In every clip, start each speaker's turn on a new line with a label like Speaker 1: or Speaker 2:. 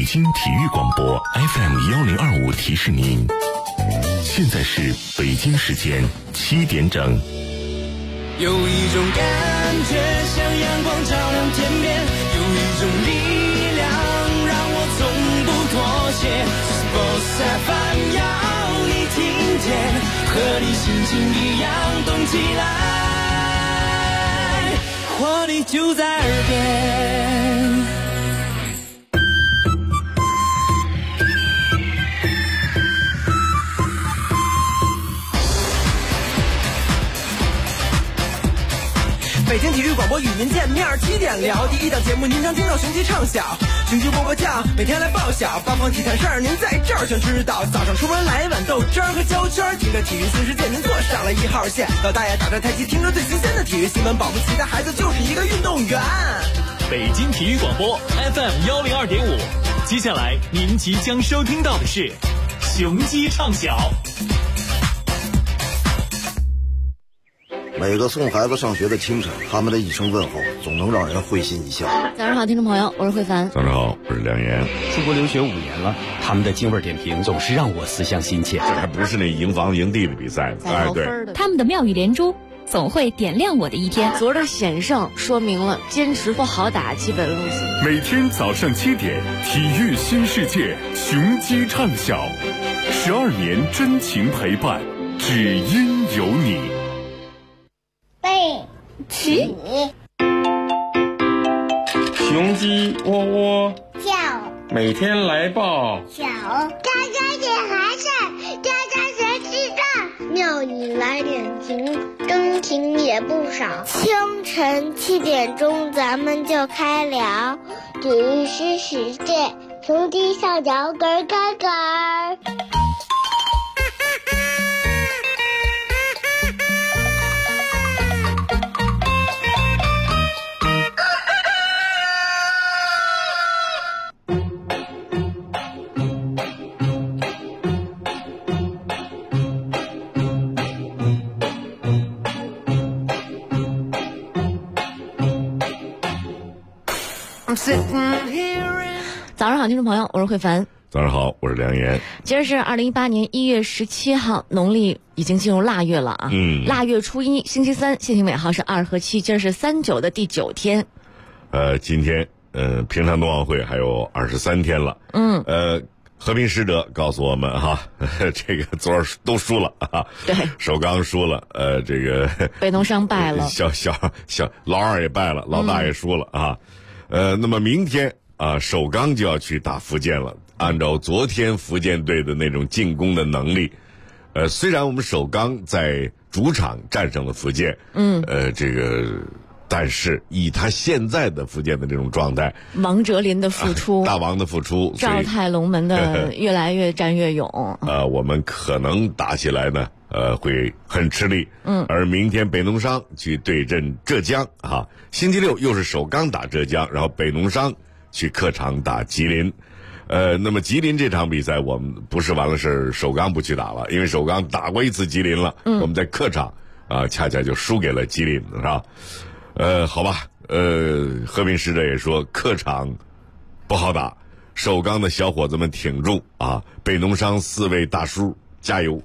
Speaker 1: 京体育广播 FM1025提示您，现在是北京时间7点整。
Speaker 2: 有一种感觉像阳光照亮天边，有一种力量让我从不妥协。Sports FM 要你听见，和你心情一样动起来，活力就在耳边。
Speaker 3: 北京体育广播与您见面，7点聊第一档节目，您常听到雄鸡唱晓，雄鸡波波叫，每天来报晓，八方体坛事儿您在这儿全知道。早上出门来碗豆汁儿和焦圈，听着体育新世界，您坐上了1号线。老大爷打着太极，听着最新鲜的体育新闻，保不齐的孩子就是一个运动员。
Speaker 4: 北京体育广播 FM102.5，接下来您即将收听到的是雄鸡唱晓。
Speaker 5: 每个送孩子上学的清晨，他们的一声问候总能让人会心一笑。
Speaker 6: 早上好，听众朋友，我是慧凡。
Speaker 1: 早上好，我是梁岩。
Speaker 7: 出国留学5年了，他们的京味点评总是让我思乡心切。
Speaker 1: 这还不是那赢房赢地的比赛，
Speaker 6: 哎，对，
Speaker 8: 他们的妙语连珠总会点亮我的一天。
Speaker 6: 昨儿的险胜说明了坚持不好打基本路线。
Speaker 1: 每天早上7点，体育新世界，雄鸡唱晓，12年真情陪伴，只因有你。
Speaker 9: 背起，
Speaker 10: 雄鸡喔喔
Speaker 9: 叫，
Speaker 10: 每天来报
Speaker 9: 小，喳喳点孩子，喳喳学记账，妙语来点评，真情也不少。清晨7点钟，咱们就开聊体育新世界，雄鸡上脚咯咯咯。
Speaker 6: 早上好，听众朋友，我是慧凡。
Speaker 1: 早上好，我是梁岩。
Speaker 6: 今儿是2018年1月17号，农历已经进入腊月了啊。腊月初1，星期三，谢霆尾号是2和7，今儿是39的第9天。
Speaker 1: 今天平昌冬奥会还有23天了。和平使者告诉我们哈，这个昨儿都输了啊。
Speaker 6: 对，
Speaker 1: 首钢输了，这个
Speaker 6: 北农商败了，
Speaker 1: 小老二也败了，老大也输了啊。那么明天啊，首钢就要去打福建了。按照昨天福建队的那种进攻的能力，虽然我们首钢在主场战胜了福建，但是以他现在的福建的这种状态，
Speaker 6: 王哲林的付出，
Speaker 1: 大王的付出，
Speaker 6: 赵泰龙门的越来越战越勇，
Speaker 1: 我们可能打起来呢，会很吃力。而明天北农商去对阵浙江啊，星期六又是首钢打浙江，然后北农商去客场打吉林。那么吉林这场比赛我们不是完了事，首钢不去打了，因为首钢打过一次吉林了，我们在客场恰恰就输给了吉林，是吧？好吧，和平使者也说客场不好打，首钢的小伙子们挺住啊！北农商4位大叔加油！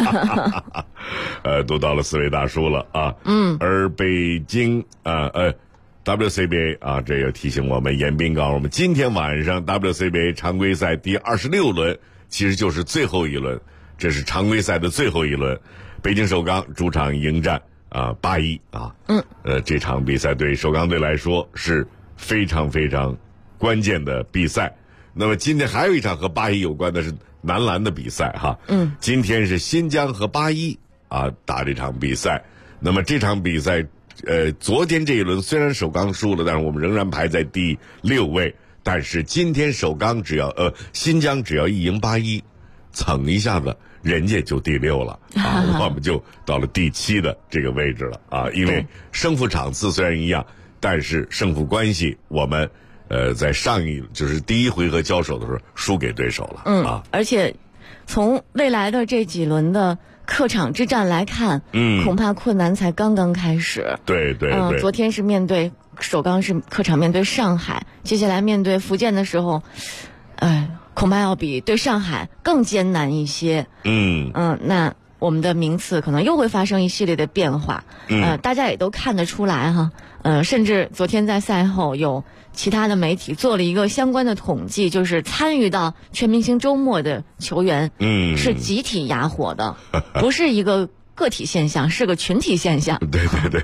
Speaker 1: 都到了4位大叔了啊。而北京WCBA 啊，这又提醒我们，严彬告诉我们，今天晚上 WCBA 常规赛第26轮，其实就是最后一轮，这是常规赛的最后一轮，北京首钢主场迎战8-1啊。这场比赛对首钢队来说是非常非常关键的比赛。那么今天还有一场和8-1有关的是男篮的比赛哈。今天是新疆和8-1打这场比赛。那么这场比赛昨天这一轮虽然首钢输了，但是我们仍然排在第6位。但是今天首钢新疆只要一赢8-1，蹭一下子人家就第6了啊，我们就到了第7的这个位置了啊。因为胜负场次虽然一样，但是胜负关系我们在就是第1回合交手的时候输给对手了
Speaker 6: 而且从未来的这几轮的客场之战来看，恐怕困难才刚刚开始。
Speaker 1: 对，
Speaker 6: 昨天是面对首钢是客场面对上海，接下来面对福建的时候， 恐怕要比对上海更艰难一些。那我们的名次可能又会发生一系列的变化。大家也都看得出来哈。甚至昨天在赛后有其他的媒体做了一个相关的统计，就是参与到全明星周末的球员，是集体哑火的，不是一个个体现象，是个群体现象。
Speaker 1: 对。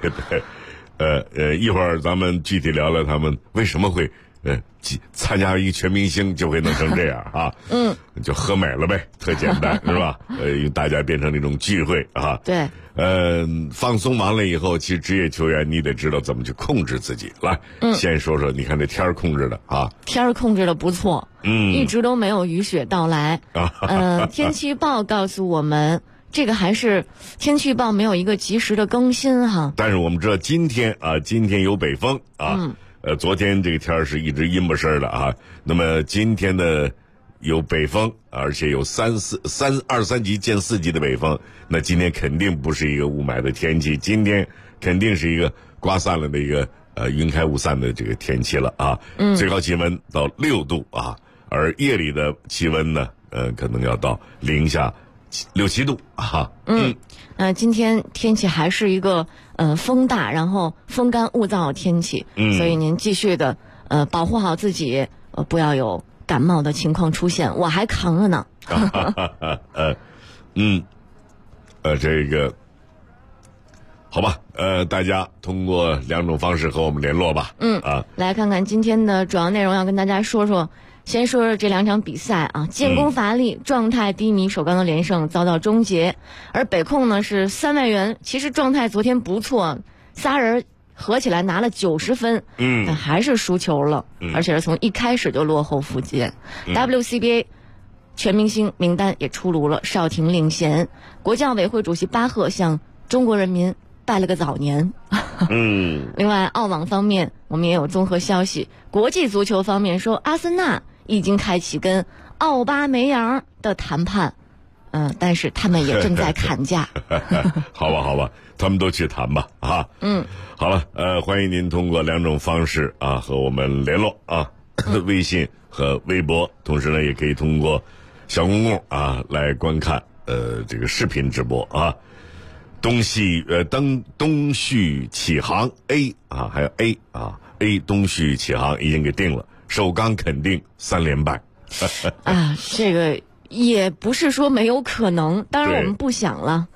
Speaker 1: 一会儿咱们具体聊聊他们为什么会参加一个全明星就会弄成这样啊。就喝美了呗，特简单是吧？大家变成那种聚会啊。
Speaker 6: 对。
Speaker 1: 放松完了以后，其实职业球员你得知道怎么去控制自己。来，先说说，你看这天儿控制的啊，
Speaker 6: 天儿控制的不错，一直都没有雨雪到来。天气预报告诉我们，这个还是天气预报没有一个及时的更新哈。
Speaker 1: 但是我们知道今天有北风啊，昨天这个天儿是一直阴巴声的啊，那么今天的有北风，而且有二三级见4级的北风，那今天肯定不是一个雾霾的天气，今天肯定是一个刮散了的一个云开雾散的这个天气了啊。最高气温到6度啊，而夜里的气温呢，可能要到零下6、7度啊。
Speaker 6: 今天天气还是一个风大，然后风干物燥的天气，所以您继续的保护好自己，不要有感冒的情况出现，我还扛着呢。
Speaker 1: 这个好吧，大家通过2种方式和我们联络吧。
Speaker 6: 来看看今天的主要内容，要跟大家说说。先说说这2场比赛啊，建功乏力，状态低迷，首钢的连胜遭到终结。而北控呢是3外援，其实状态昨天不错，3人合起来拿了90分，但还是输球了，而且是从一开始就落后复捷。WCBA 全明星名单也出炉了，邵婷领衔。国教委会主席巴赫向中国人民拜了个早年。另外澳网方面我们也有综合消息，国际足球方面说阿森纳已经开启跟奥巴梅扬的谈判，但是他们也正在砍价。
Speaker 1: 好吧，他们都去谈吧啊。好了，欢迎您通过2种方式啊和我们联络啊，微信和微博，同时呢也可以通过小公共啊来观看这个视频直播啊。东旭启航 A 啊，还有 A 东旭启航已经给定了，首钢肯定3连败。
Speaker 6: 这个也不是说没有可能，当然我们不想了。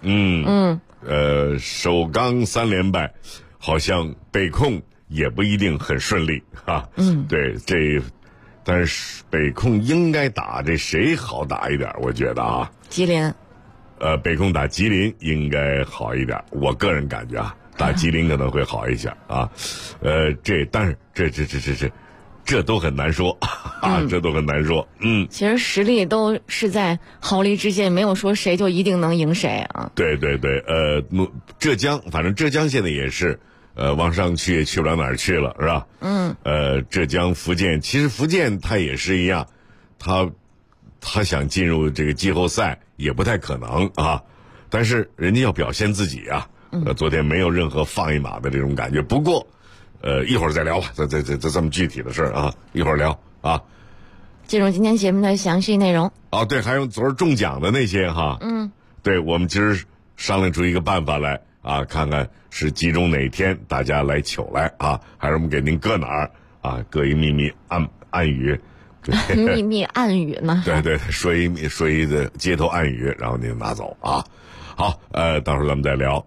Speaker 1: 首钢3连败，好像北控也不一定很顺利啊。对，但是北控应该打这谁好打一点，我觉得啊，
Speaker 6: 吉林。
Speaker 1: 北控打吉林应该好一点，我个人感觉啊，打吉林可能会好一些啊。但是这都很难说啊，这都很难说。
Speaker 6: 其实实力都是在毫厘之间，没有说谁就一定能赢谁啊。
Speaker 1: 对，浙江，反正浙江现在也是，往上去也去不了哪儿去了，是吧？浙江、福建，其实福建它也是一样，他想进入这个季后赛也不太可能啊，但是人家要表现自己啊。昨天没有任何放一马的这种感觉。不过，一会儿再聊吧，这么具体的事儿啊，一会儿聊啊。
Speaker 6: 进入今天节目的详细内容。
Speaker 1: 对，还有昨儿中奖的那些哈。对，我们今儿商量出一个办法来啊，看看是集中哪天大家来取来啊，还是我们给您搁哪儿啊，搁一秘密暗语。
Speaker 6: 秘密暗语呢？
Speaker 1: 对，说一的街头暗语，然后您拿走啊。好，到时候咱们再聊。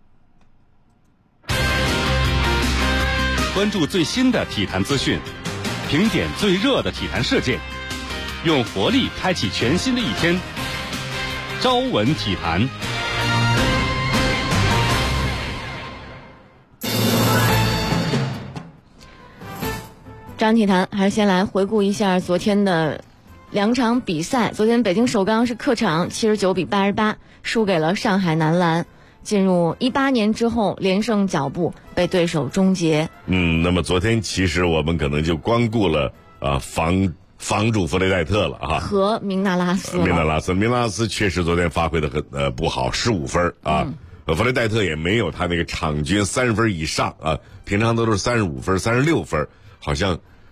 Speaker 7: 关注最新的体坛资讯，评点最热的体坛事件，用活力开启全新的一天。朝闻体坛。
Speaker 6: 张体坛还是先来回顾一下昨天的2场比赛。昨天北京首钢是客场79比88输给了上海男篮，进入18年之后连胜脚步被对手终结。
Speaker 1: 那么昨天其实我们可能就光顾了防住弗雷戴特了啊，
Speaker 6: 和明纳拉斯。明纳
Speaker 1: 拉斯确实昨天发挥的很不好，15分啊。弗雷戴特也没有他那个场均30分以上啊，平常都是35分、36分，好像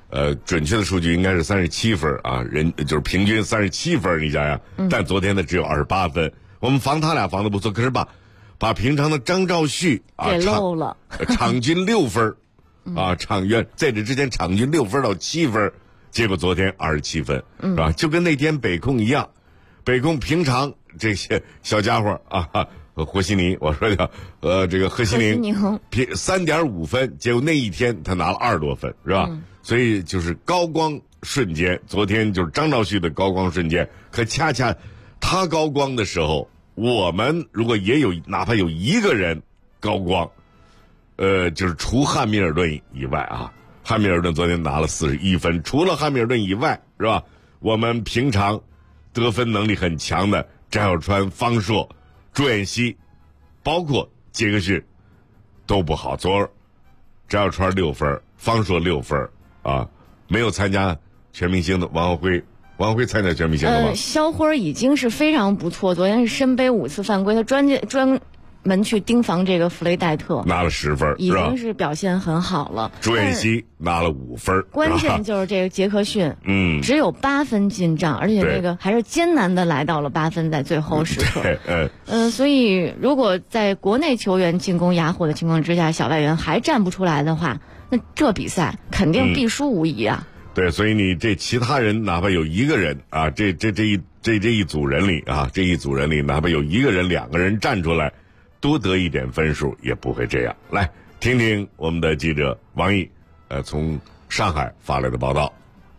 Speaker 1: 准确的数据应该是37分啊，就是平均37分，你想想，但昨天呢只有28分。我们防他俩防得不错，可是把平常的张兆旭
Speaker 6: 给漏了，
Speaker 1: 场均6分啊，在这之前场均6分到7分，结果昨天27分，是吧？就跟那天北控一样，北控平常这些小家伙啊，和稀泥，我说叫这个贺西宁3.5分，结果那一天他拿了20多分，是吧？所以就是高光瞬间，昨天就是张兆旭的高光瞬间，可恰恰他高光的时候，我们如果也有哪怕有一个人高光，就是除汉密尔顿以外啊，汉密尔顿昨天拿了41分，除了汉密尔顿以外，是吧？我们平常得分能力很强的翟小川、方硕、朱彦西，包括杰克逊都不好。昨儿翟小川6分，方硕6分啊，没有参加全明星的王浩辉参加全明星了吗？
Speaker 6: 肖辉已经是非常不错，昨天是深背5次犯规，他专门去盯防这个弗雷戴特，
Speaker 1: 拿了10分，
Speaker 6: 已经是表现很好了。
Speaker 1: 朱彦西拿了5分，
Speaker 6: 关键就是这个杰克逊，只有8分进账，而且这个还是艰难的来到了8分，在最后时刻。所以如果在国内球员进攻哑火的情况之下，小外援还站不出来的话，那这比赛肯定必输无疑啊。
Speaker 1: 对，所以你这其他人哪怕有一个人啊，这一组人里啊，这一组人里哪怕有一个人、2个人站出来，多得一点分数也不会这样。来听听我们的记者王毅从上海发来的报道。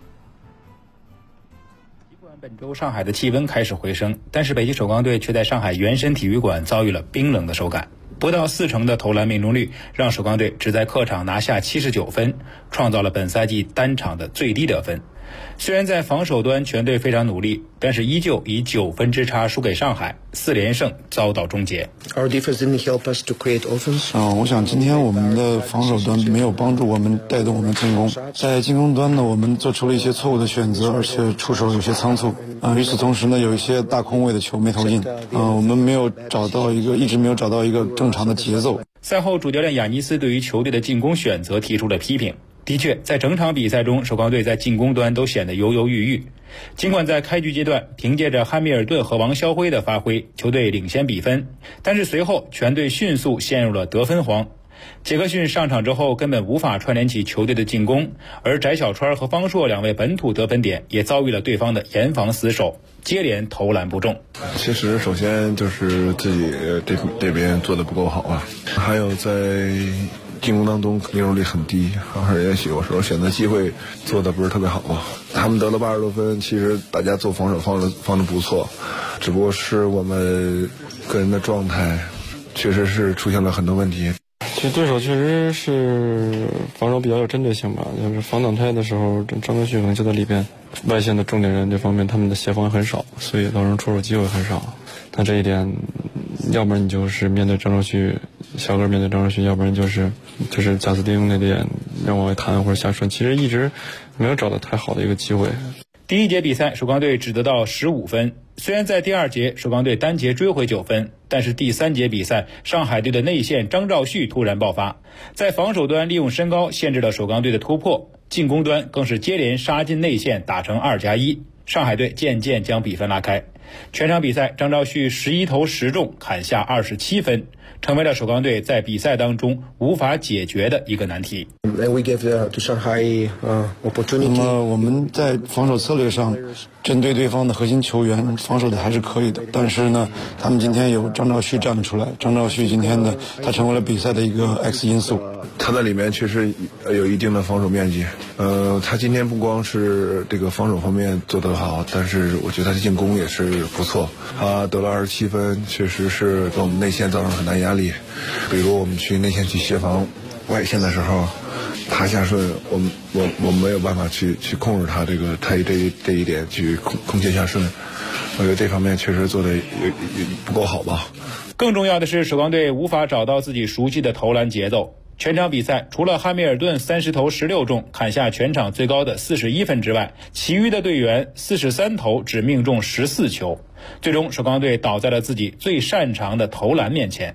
Speaker 11: 尽管本周上海的气温开始回升，但是北京首钢队却在上海原生体育馆遭遇了冰冷的手感。不到40%的投篮命中率，让首钢队只在客场拿下79分，创造了本赛季单场的最低得分。虽然在防守端全队非常努力，但是依旧以9分之差输给上海，4连胜遭到终结。
Speaker 12: Our defense didn't help us to create offense.
Speaker 13: 我想今天我们的防守端没有帮助我们带动我们进攻，在进攻端呢，我们做出了一些错误的选择，而且出手有些仓促。与此同时呢，有一些大空位的球没投进。我们一直没有找到一个正常的节奏。
Speaker 11: 赛后，主教练雅尼斯对于球队的进攻选择提出了批评。的确，在整场比赛中，首钢队在进攻端都显得犹犹豫豫。尽管在开局阶段凭借着汉密尔顿和王肖辉的发挥，球队领先比分，但是随后全队迅速陷入了得分荒。杰克逊上场之后根本无法串联起球队的进攻，而翟小川和方硕2位本土得分点也遭遇了对方的严防死守，接连投篮不中。
Speaker 14: 其实首先就是自己这边做的不够好啊，还有在进攻当中命中率很低，也许有时候选择机会做的不是特别好吧。他们得了80多分，其实大家做防守放得不错，只不过是我们个人的状态确实是出现了很多问题。
Speaker 13: 其实对手确实是防守比较有针对性吧，就是防挡拆的时候，张德旭可能就在里边，外线的重点人这方面他们的协防很少，所以造成出手机会很少。但这一点，要不然你就是面对张兆旭，小个面对张兆旭，要不然就是贾斯汀那点让往外弹或者下顺，其实一直没有找到太好的一个机会。
Speaker 11: 第一节比赛，首钢队只得到15分。虽然在第2节首钢队单节追回9分，但是第3节比赛，上海队的内线张兆旭突然爆发，在防守端利用身高限制了首钢队的突破，进攻端更是接连杀进内线，打成2+1，上海队渐渐将比分拉开。全场比赛，张兆旭11投10中，砍下27分，成为了首钢队在比赛当中无法解决的一个难题。
Speaker 12: And we gave to Shanghai opportunity.
Speaker 13: 那么我们在防守策略上，针对对方的核心球员防守的还是可以的，但是呢，他们今天有张兆旭站了出来，张兆旭今天他成为了比赛的一个 X 因素。
Speaker 14: 他在里面确实有一定的防守面积。他今天不光是这个防守方面做得好，但是我觉得他的进攻也是不错。他得了27分，确实是给我们内线造成很大压力。比如我们去内线去协防外线的时候，他下顺，我没有办法去控制他他这一点去空切下顺。我觉得这方面确实做的也不够好吧。
Speaker 11: 更重要的是，首钢队无法找到自己熟悉的投篮节奏。全场比赛，除了汉密尔顿30投16中，砍下全场最高的41分之外，其余的队员43投只命中14球。最终，首钢队倒在了自己最擅长的投篮面前。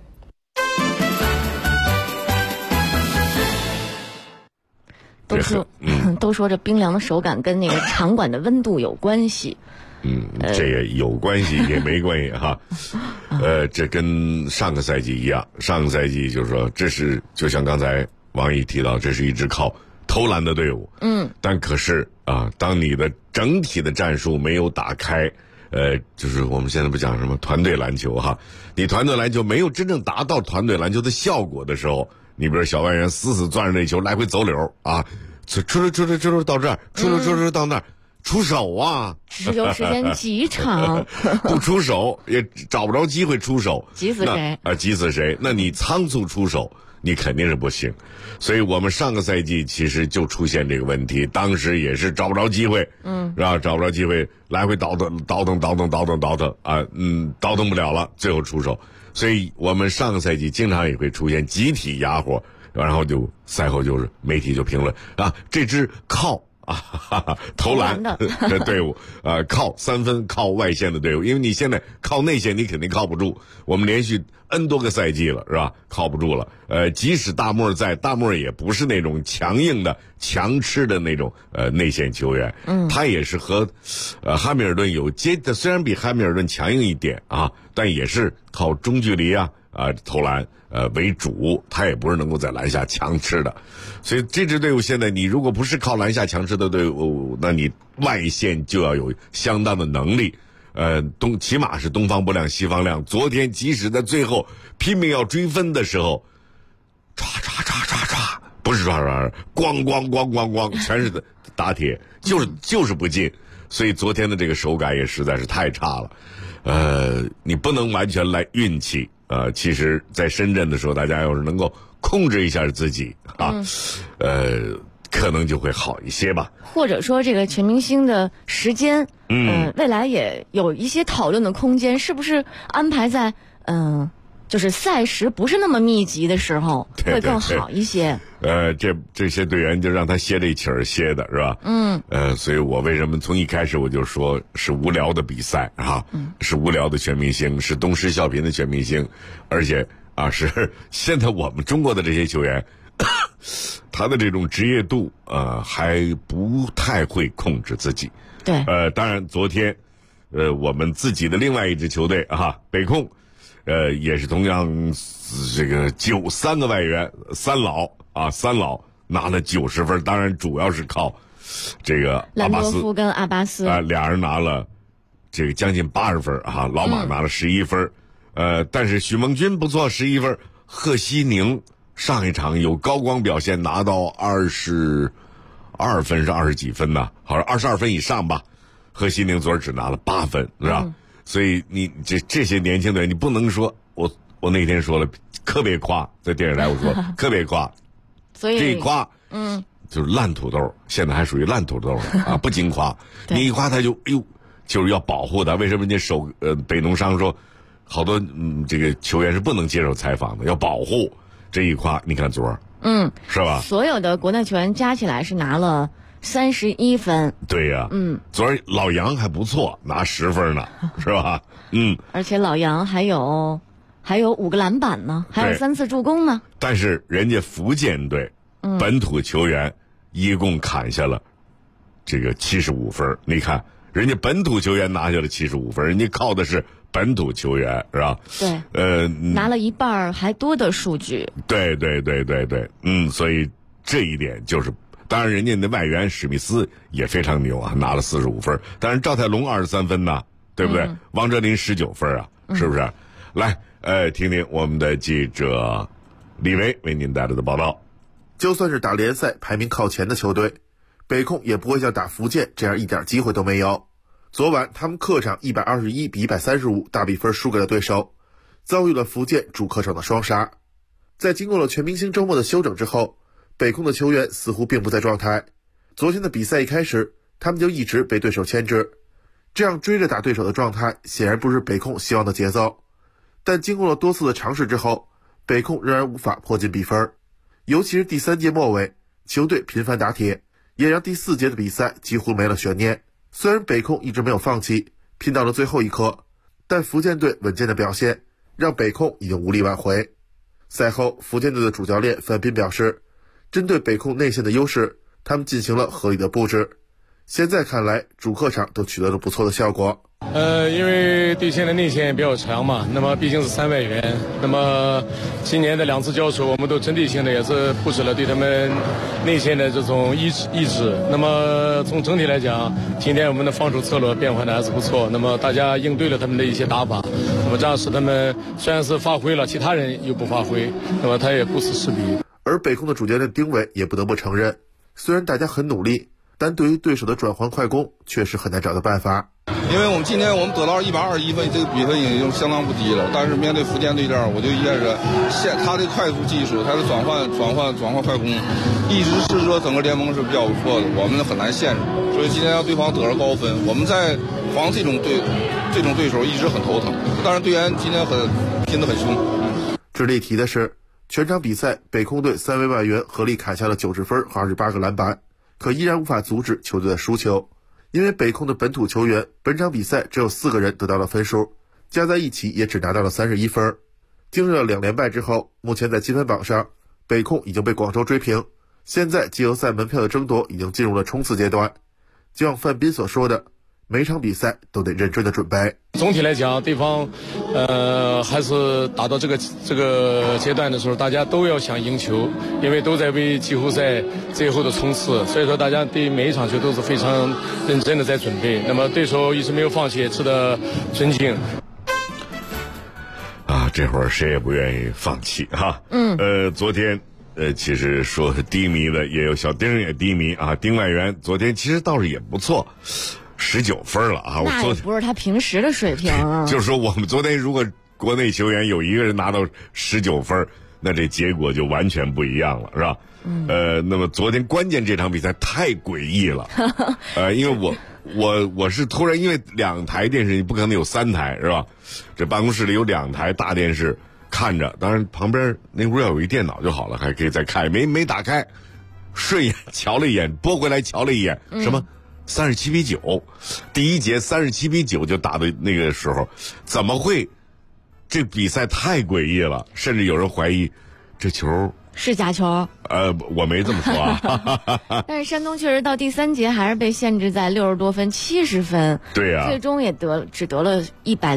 Speaker 6: 都说这冰凉的手感跟那个场馆的温度有关系。
Speaker 1: 这也有关系也没关系哈。这跟上个赛季一样，上个赛季就是说这是就像刚才王毅提到，这是一支靠投篮的队伍。但可是啊，当你的整体的战术没有打开，就是我们现在不讲什么团队篮球哈，你团队篮球没有真正达到团队篮球的效果的时候，你比如小外援死攥着那球来回走柳啊，出到这儿，出到那儿。出手啊！
Speaker 6: 持球时间极长，
Speaker 1: 不出手也找不着机会出手，
Speaker 6: 急死谁？
Speaker 1: 急死谁？那你仓促出手，你肯定是不行。所以我们上个赛季其实就出现这个问题，当时也是找不着机会，是吧？找不着机会，来回倒腾啊，倒腾不了了，最后出手。所以我们上个赛季经常也会出现集体哑火，然后就赛后就是媒体就评论啊，这支靠。投篮的这队伍靠3分靠外线的队伍，因为你现在靠内线你肯定靠不住，我们连续 N 多个赛季了是吧，靠不住了。即使大漠在，大漠也不是那种强硬的强吃的那种内线球员，他也是和汉密尔顿有虽然比汉密尔顿强硬一点啊，但也是靠中距离投篮为主，他也不是能够在篮下强吃的。所以这支队伍现在你如果不是靠篮下强吃的队伍，那你外线就要有相当的能力。起码是东方不亮西方亮。昨天即使在最后拼命要追分的时候，唰，不是唰，咣，全是打铁，就是不进。所以昨天的这个手感也实在是太差了。你不能完全来运气。其实在深圳的时候，大家要是能够控制一下自己可能就会好一些吧。
Speaker 6: 或者说这个全明星的时间，未来也有一些讨论的空间，是不是安排在就是赛时不是那么密集的时候会更好一些？
Speaker 1: 这些队员就让他歇这一气儿歇的是吧？所以我为什么从一开始我就说是无聊的比赛是无聊的全明星，是东施效颦的全明星，而且是现在我们中国的这些球员，他的这种职业度还不太会控制自己。
Speaker 6: 对，
Speaker 1: 当然昨天我们自己的另外一支球队北控。也是同样这个3个外援三老拿了90分，当然主要是靠这个
Speaker 6: 兰多夫跟阿巴斯
Speaker 1: 俩人拿了这个将近80分老马拿了11分，但是许梦军不错11分，贺西宁上一场有高光表现，拿到22分是20几分呢，好像22分以上吧。贺西宁昨儿只拿了8分是吧？所以你这些年轻人，你不能说我那天说了，特别夸，在电视台我说特别夸，
Speaker 6: 所以
Speaker 1: 这一夸就是烂土豆，现在还属于烂土豆不经夸，你一夸他就就是要保护他。为什么人家北农商说好多这个球员是不能接受采访的，要保护。这一夸你看昨儿是吧？
Speaker 6: 所有的国内球员加起来是拿了31分。
Speaker 1: 对呀，昨儿老杨还不错，拿10分呢，是吧？
Speaker 6: 而且老杨还有5个篮板呢，还有3次助攻呢。
Speaker 1: 但是人家福建队本土球员一共砍下了这个75分，你看人家本土球员拿下了75分，人家靠的是本土球员是吧？
Speaker 6: 对，拿了一半还多的数据。
Speaker 1: 对，所以这一点就是。当然，人家的外援史密斯也非常牛拿了45分。当然，赵泰龙23分呢，对不对？王哲林19分是不是？来，听听我们的记者李维为您带来的报道。
Speaker 15: 就算是打联赛排名靠前的球队，北控也不会像打福建这样一点机会都没有。昨晚他们客场121比135大比分输给了对手，遭遇了福建主客场的双杀。在经过了全明星周末的休整之后，北控的球员似乎并不在状态。昨天的比赛一开始，他们就一直被对手牵制，这样追着打对手的状态显然不是北控希望的节奏。但经过了多次的尝试之后，北控仍然无法迫近比分。尤其是第3节末尾，球队频繁打铁，也让第4节的比赛几乎没了悬念。虽然北控一直没有放弃，拼到了最后一刻，但福建队稳健的表现让北控已经无力挽回。赛后，福建队的主教练范斌表示，针对北控内线的优势， 他们进行了合理的布置。现在看来，主客场都取得了不错的效果。
Speaker 16: 因为对线的内线比较强嘛，那么毕竟是3外援，那么今年的2次交手，我们都针对性的也是布置了对他们内线的这种抑制。那么从整体来讲，今天我们的防守策略变换的还是不错。那么大家应对了他们的一些打法，那么这样使他们虽然是发挥了，其他人又不发挥，那么他也顾此失彼。
Speaker 15: 而北控的主教练丁伟也不得不承认，虽然大家很努力，但对于对手的转换快攻确实很难找到办法。
Speaker 17: 因为我们今天我们得到121分，这个比分已经相当不低了。但是面对福建队这样，我就一开始他的快速技术，他的转换快攻，一直是说整个联盟是比较不错的，我们很难限制。所以今天让对方得了高分，我们在防这种对手一直很头疼。当然队员今天拼得很凶。
Speaker 15: 值得一提的是，全场比赛北控队3位外援合力砍下了90分和28个篮板，可依然无法阻止球队的输球。因为北控的本土球员本场比赛只有4个人得到了分数，加在一起也只拿到了31分。经历了2连败之后，目前在积分榜上，北控已经被广州追平，现在季后赛门票的争夺已经进入了冲刺阶段。就像范斌所说的，每场比赛都得认真的准备。
Speaker 16: 总体来讲，对方还是打到这个阶段的时候，大家都要想赢球，因为都在为季后赛最后的冲刺，所以说大家对每一场球都是非常认真的在准备。那么对手一直没有放弃，值得尊敬。
Speaker 1: 这会儿谁也不愿意放弃哈。昨天其实说低迷的也有，小丁也低迷啊。丁外援昨天其实倒是也不错，19分了啊！
Speaker 6: 那也不是他平时的水平啊。
Speaker 1: 就是说，我们昨天如果国内球员有一个人拿到19分，那这结果就完全不一样了，是吧？那么昨天关键这场比赛太诡异了，因为我是突然因为2台电视，你不可能有3台是吧？这办公室里有2台大电视看着，当然旁边那屋要有一电脑就好了，还可以再看，没打开，顺眼瞧了一眼，拨回来瞧了一眼，什么37-9，第一节37-9就打的那个时候，怎么会？这比赛太诡异了，甚至有人怀疑这球
Speaker 6: 是假球。
Speaker 1: 我没这么说啊。
Speaker 6: 但是山东确实到第3节还是被限制在60多分、70分。
Speaker 1: 对呀。
Speaker 6: 最终也只得了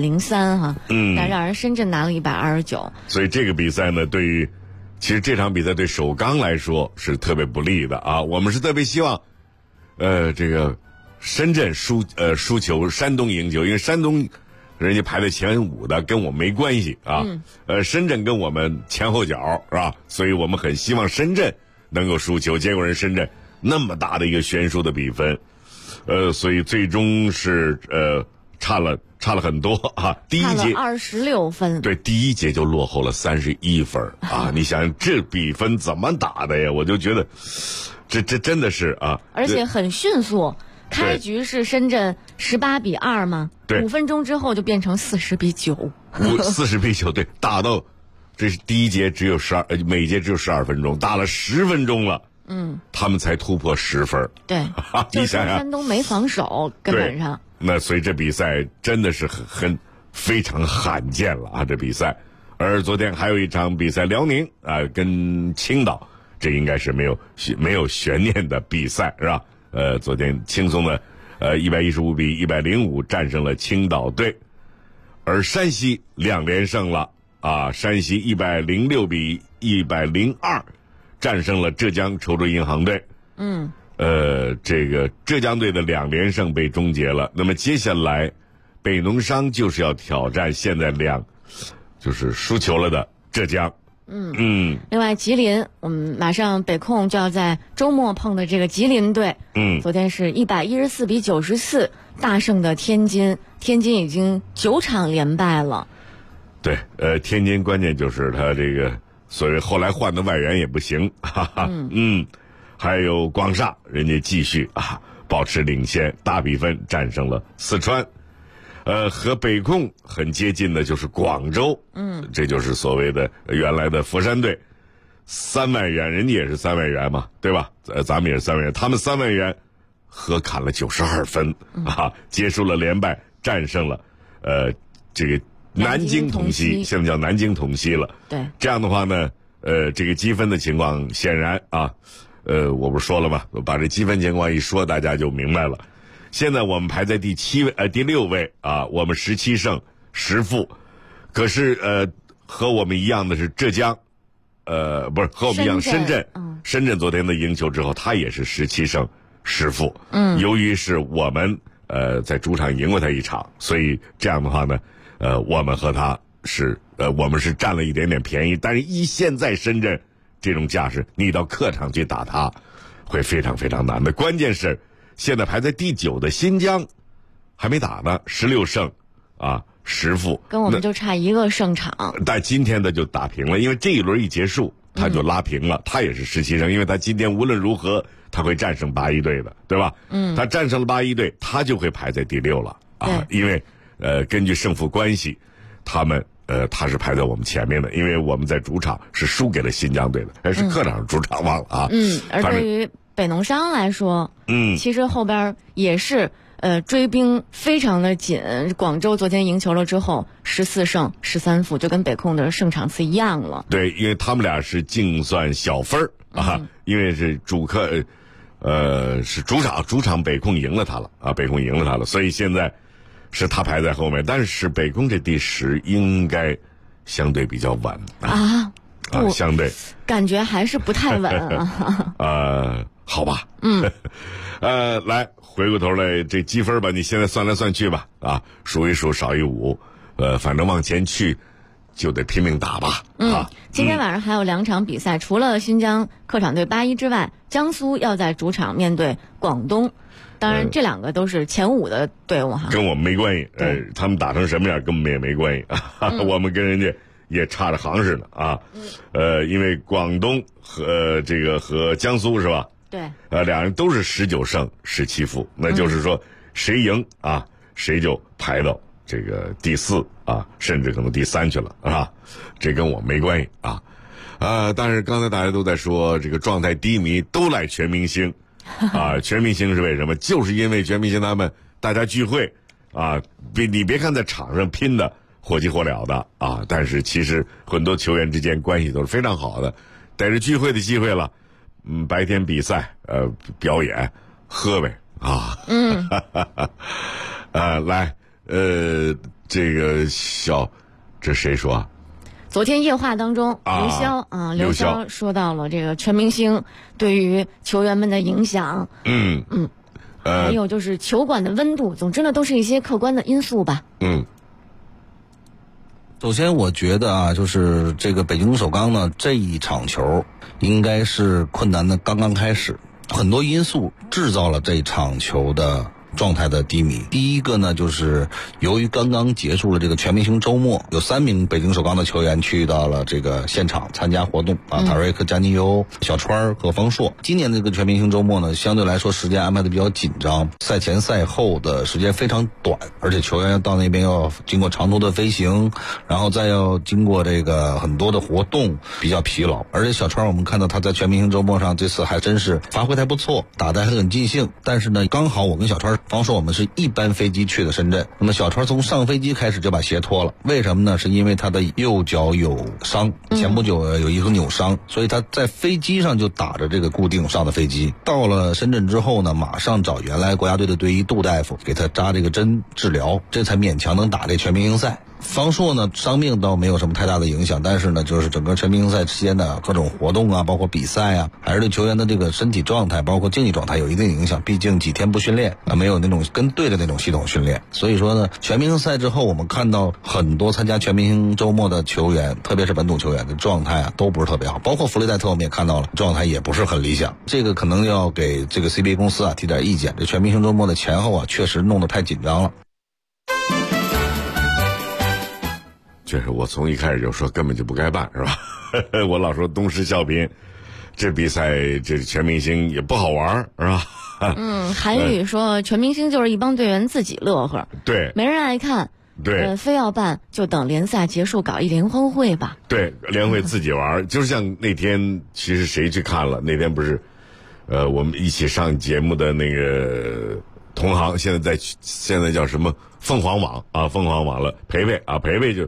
Speaker 6: 103哈。但让人深圳拿了129。
Speaker 1: 所以这个比赛呢，其实这场比赛对首钢来说是特别不利的啊。我们是特别希望，这个深圳输球，山东赢球，因为山东人家排在前5的，跟我没关系啊。深圳跟我们前后脚是吧？所以我们很希望深圳能够输球，结果人深圳那么大的一个悬殊的比分，所以最终是差了很多啊。第一节
Speaker 6: 26分，
Speaker 1: 对，第一节就落后了31分啊！你想这比分怎么打的呀？我就觉得这真的是啊，
Speaker 6: 而且很迅速。开局是深圳18-2嘛，对，5分钟之后就变成40-9。
Speaker 1: 40-9，对，打到这是第一节只有每节只有12分钟，打了10分钟了，他们才突破10分。
Speaker 6: 对，
Speaker 1: 你想想，
Speaker 6: 山东没防守，根本上。
Speaker 1: 那所以这比赛真的是非常罕见了啊！这比赛，而昨天还有一场比赛，辽宁跟青岛，这应该是没有悬念的比赛，是吧？昨天轻松的115-105战胜了青岛队，而山西2连胜了啊！山西106-102战胜了浙江稠州银行队。这个浙江队的2连胜被终结了。那么接下来，北农商就是要挑战现在就是输球了的浙江。
Speaker 6: 另外吉林，我们马上北控就要在周末碰的这个吉林队，昨天是114-94大胜的天津，天津已经9场连败了。
Speaker 1: 对，天津关键就是他这个所谓后来换的外援也不行，哈哈，还有广厦，人家继续保持领先，大比分战胜了四川。和北控很接近的就是广州，这就是所谓的原来的佛山队，3外援，人家也是3外援嘛，对吧？咱们也是3外援，他们3外援合砍了92分结束了连败，战胜了这个南京同曦，现在叫南京同曦了。
Speaker 6: 对，
Speaker 1: 这样的话呢，这个积分的情况显然我不是说了吗？把这积分情况一说，大家就明白了。现在我们排在第6位啊，我们17胜10负。可是和我们一样的是浙江，不是和我们一样深圳。深圳昨天的赢球之后，他也是17胜10负。由于是我们在主场赢过他一场，所以这样的话呢，我们和他是我们是占了一点点便宜。但是现在深圳这种架势，你到客场去打他，会非常非常难的。关键是现在排在第9的新疆还没打呢，16胜10负，
Speaker 6: 跟我们就差1个胜场。
Speaker 1: 但今天的就打平了，因为这一轮一结束，他就拉平了，他也是17胜，因为他今天无论如何他会战胜81队的，对吧？他战胜了81队，他就会排在第6了啊，因为根据胜负关系，他是排在我们前面的，因为我们在主场是输给了新疆队的，还是客场主场忘了啊。
Speaker 6: 而对于北农商来说，其实后边也是追兵非常的紧。广州昨天赢球了之后，14胜13负，就跟北控的胜场次一样了。
Speaker 1: 对，因为他们俩是净算小分啊，因为是主客是主场北控赢了他了啊，北控赢了他了，所以现在是他排在后面，但是北控这第10应该相对比较稳相对
Speaker 6: 感觉还是不太稳
Speaker 1: 啊。好吧，来回过头来这积分吧，你现在算来算去吧，数一数少一5，反正往前去就得拼命打吧。
Speaker 6: 今天晚上还有2场比赛，除了新疆客场对81之外，江苏要在主场面对广东。当然，这2个都是前5的队伍哈，
Speaker 1: 跟我们没关系。他们打成什么样跟我们也没关系我们跟人家也差着行似的啊。因为广东和江苏是吧？
Speaker 6: 对。
Speaker 1: 俩人都是19胜17负，那就是说谁赢谁就排到这个第4甚至可能第3去了这跟我没关系但是刚才大家都在说这个状态低迷都赖全明星。全明星是为什么？就是因为全明星他们大家聚会你别看在场上拼的火急火燎的但是其实很多球员之间关系都是非常好的。逮着聚会的机会了，白天比赛表演喝呗来这个这谁说
Speaker 6: 昨天夜话当中，刘潇说到了这个全明星对于球员们的影响。还有就是球馆的温度，总之呢，都是一些客观的因素吧。
Speaker 18: 首先我觉得就是这个北京首钢呢，这一场球应该是困难的刚刚开始，很多因素制造了这场球的状态的低迷。第一个呢，就是由于刚刚结束了这个全明星周末，有3名北京首钢的球员去到了这个现场参加活动塔瑞克、加尼尤、小川和方硕。今年这个全明星周末呢，相对来说时间安排的比较紧张，赛前赛后的时间非常短，而且球员要到那边要经过长途的飞行，然后再要经过这个很多的活动，比较疲劳。而且小川我们看到他在全明星周末上这次还真是发挥还不错，打得还很尽兴。但是呢，刚好我跟小川方硕我们是一班飞机去的深圳，那么小川从上飞机开始就把鞋脱了，为什么呢？是因为他的右脚有伤，前不久有一个扭伤，所以他在飞机上就打着这个固定上的飞机。到了深圳之后呢，马上找原来国家队的队医杜大夫给他扎这个针治疗，这才勉强能打这全明星赛。方硕呢，伤病倒没有什么太大的影响，但是呢，就是整个全明星赛期间的各种活动包括比赛还是对球员的这个身体状态，包括竞技状态有一定影响。毕竟几天不训练没有那种跟队的那种系统训练。所以说呢，全明星赛之后，我们看到很多参加全明星周末的球员，特别是本土球员的状态都不是特别好，包括弗雷戴特我们也看到了，状态也不是很理想。这个可能要给这个 CBA 公司提点意见，这全明星周末的前后确实弄得太紧张了。
Speaker 1: 确实，我从一开始就说根本就不该办，是吧？我老说东施效颦，这比赛这全明星也不好玩，是吧？
Speaker 6: 韩宇说全明星就是一帮队员自己乐呵，
Speaker 1: 对，
Speaker 6: 没人爱看，
Speaker 1: 对，
Speaker 6: 非要办就等联赛结束搞一联欢会吧。
Speaker 1: 对，联会自己玩，就像那天其实谁去看了？那天不是，我们一起上节目的那个同行，现在叫什么凤凰网凤凰网了，培培就。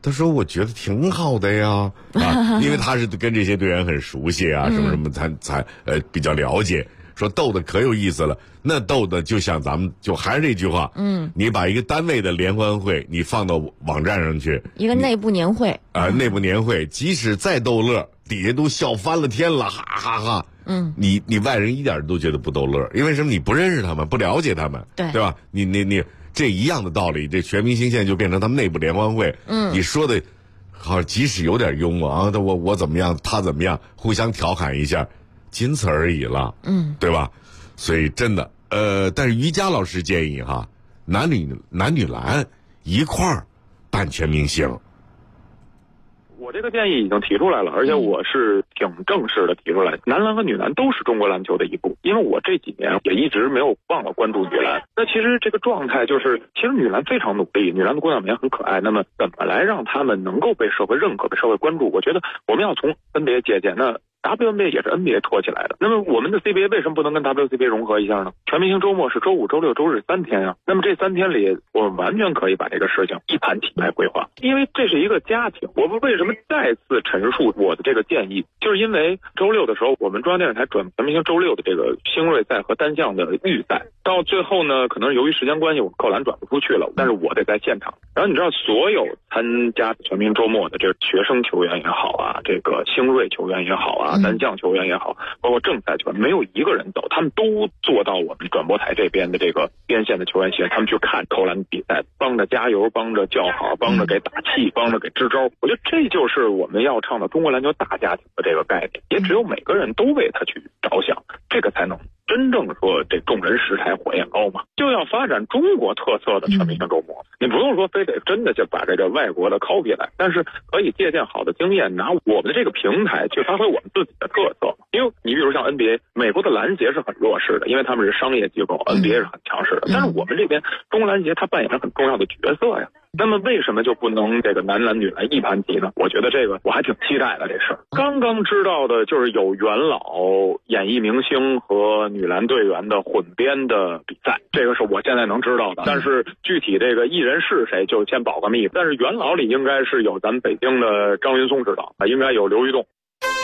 Speaker 1: 他说我觉得挺好的呀，因为他是跟这些队员很熟悉啊，什么什么才比较了解。说斗的可有意思了，那斗的就像咱们就还是这句话，你把一个单位的联欢会你放到网站上去，
Speaker 6: 一个内部年会
Speaker 1: 内部年会，即使再逗乐，底下都笑翻了天了，哈哈哈。你外人一点都觉得不逗乐，因为什么？你不认识他们，不了解他们，对吧？你这一样的道理，这全明星现在就变成他们内部联欢会，你说的好，即使有点幽默啊，我怎么样，他怎么样，互相调侃一下。仅此而已了，对吧？所以真的，但是于佳老师建议哈，男女篮一块儿办全明星。
Speaker 19: 我这个建议已经提出来了，而且我是挺正式的提出来。男篮和女篮都是中国篮球的一部，因为我这几年也一直没有忘了关注女篮。那其实这个状态就是，其实女篮非常努力，女篮的姑娘们也很可爱。那么怎么来让她们能够被社会认可、被社会关注？我觉得我们要从 NBA 借鉴。那WNBA 也是 NBA 拖起来的，那么我们的 CBA 为什么不能跟 WCBA 融合一下呢？全明星周末是周五、周六、周日3天啊，那么这3天里，我们完全可以把这个事情一盘棋来规划，因为这是一个家庭。我们为什么再次陈述我的这个建议，就是因为周六的时候，我们中央电视台转全明星周六的这个星瑞赛和单项的预赛，到最后呢，可能由于时间关系，我们扣篮转不出去了，但是我得在现场。然后你知道，所有参加全明星周末的这个学生球员也好啊，这个星瑞球员也好啊，单项球员也好，包括正赛球员，没有一个人走，他们都坐到我们转播台这边的这个边线的球员席，他们去看扣篮比赛，帮着加油，帮着叫好，帮着给打气，帮着给支招。我觉得这就是我们要倡导中国篮球大家庭的这个概念，也只有每个人都为他去着想，这个才能真正说这众人拾柴火焰高嘛。就要发展中国特色的全明星周末，你不用说非得真的就把这个外国的 copy 来，但是可以借鉴好的经验，拿我们的这个平台去发挥我们自己的特色。因为你比如像 NBA， 美国的篮协是很弱势的，因为他们是商业机构， NBA 是很强势的，但是我们这边中国篮协它扮演着很重要的角色呀。那么为什么就不能这个男篮女篮一盘棋呢？我觉得这个我还挺期待的。这事刚刚知道的就是有元老演艺明星和女篮队员的混编的比赛，这个是我现在能知道的。但是具体这个艺人是谁就先保个密。但是元老里应该是有咱们北京的张云松指导，应该有刘玉栋。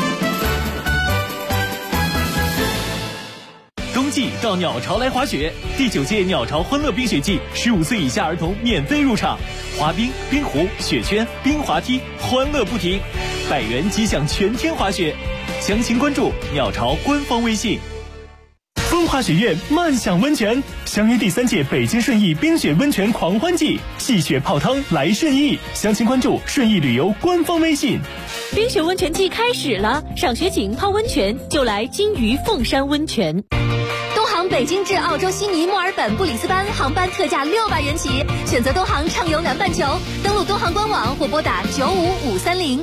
Speaker 4: 冬季到鸟巢来滑雪，第9届鸟巢欢乐冰雪季，15岁以下儿童免费入场，滑冰、冰壶、雪圈、冰滑梯，欢乐不停，100元即享全天滑雪。详情关注鸟巢官方微信。风华雪苑慢享温泉，相约第3届北京顺义冰雪温泉狂欢季，戏雪泡汤来顺义。详情关注顺义旅游官方微信。
Speaker 20: 冰雪温泉季开始了，赏雪景、泡温泉就来金鱼凤山温泉。东航北京至澳洲悉尼、墨尔本、布里斯班航班特价600元起，选择东航畅游南半球，登录东航官网或拨打95530。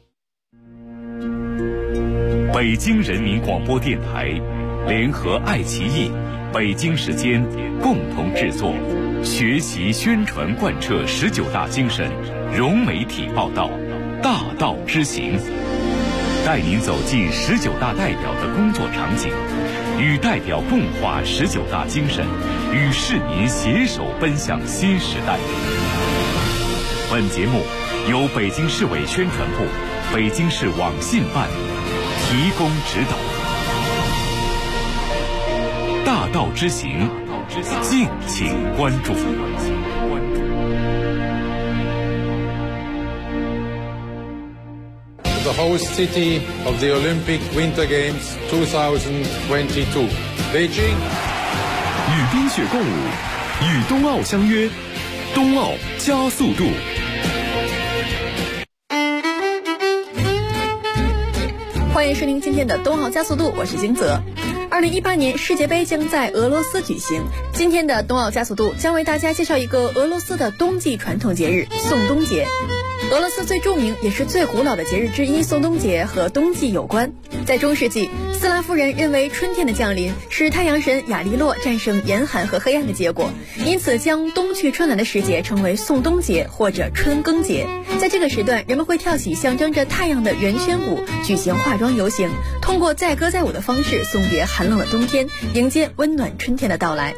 Speaker 21: 北京人民广播电台联合爱奇艺、北京时间共同制作，学习宣传贯彻19大精神，融媒体报道，大道之行，带您走进19大代表的工作场景，与代表共话19大精神，与市民携手奔向新时代。本节目由北京市委宣传部、北京市网信办提供指导。大道之行，敬请关注。
Speaker 22: The host city of the Olympic Winter Games 2022, Beijing。
Speaker 23: 与冰雪共舞，与冬奥相约，冬奥加速度。
Speaker 24: 欢迎收听今天的冬奥加速度，我是金泽。2018年世界杯将在俄罗斯举行，今天的冬奥加速度将为大家介绍一个俄罗斯的冬季传统节日——宋冬节。俄罗斯最著名也是最古老的节日之一宋冬节和冬季有关。在中世纪，斯拉夫人认为春天的降临是太阳神亚利洛战胜严寒和黑暗的结果，因此将冬去春来的时节称为宋冬节或者春耕节。在这个时段，人们会跳起象征着太阳的圆圈舞，举行化妆游行，通过载歌载舞的方式送别寒冷的冬天，迎接温暖春天的到来。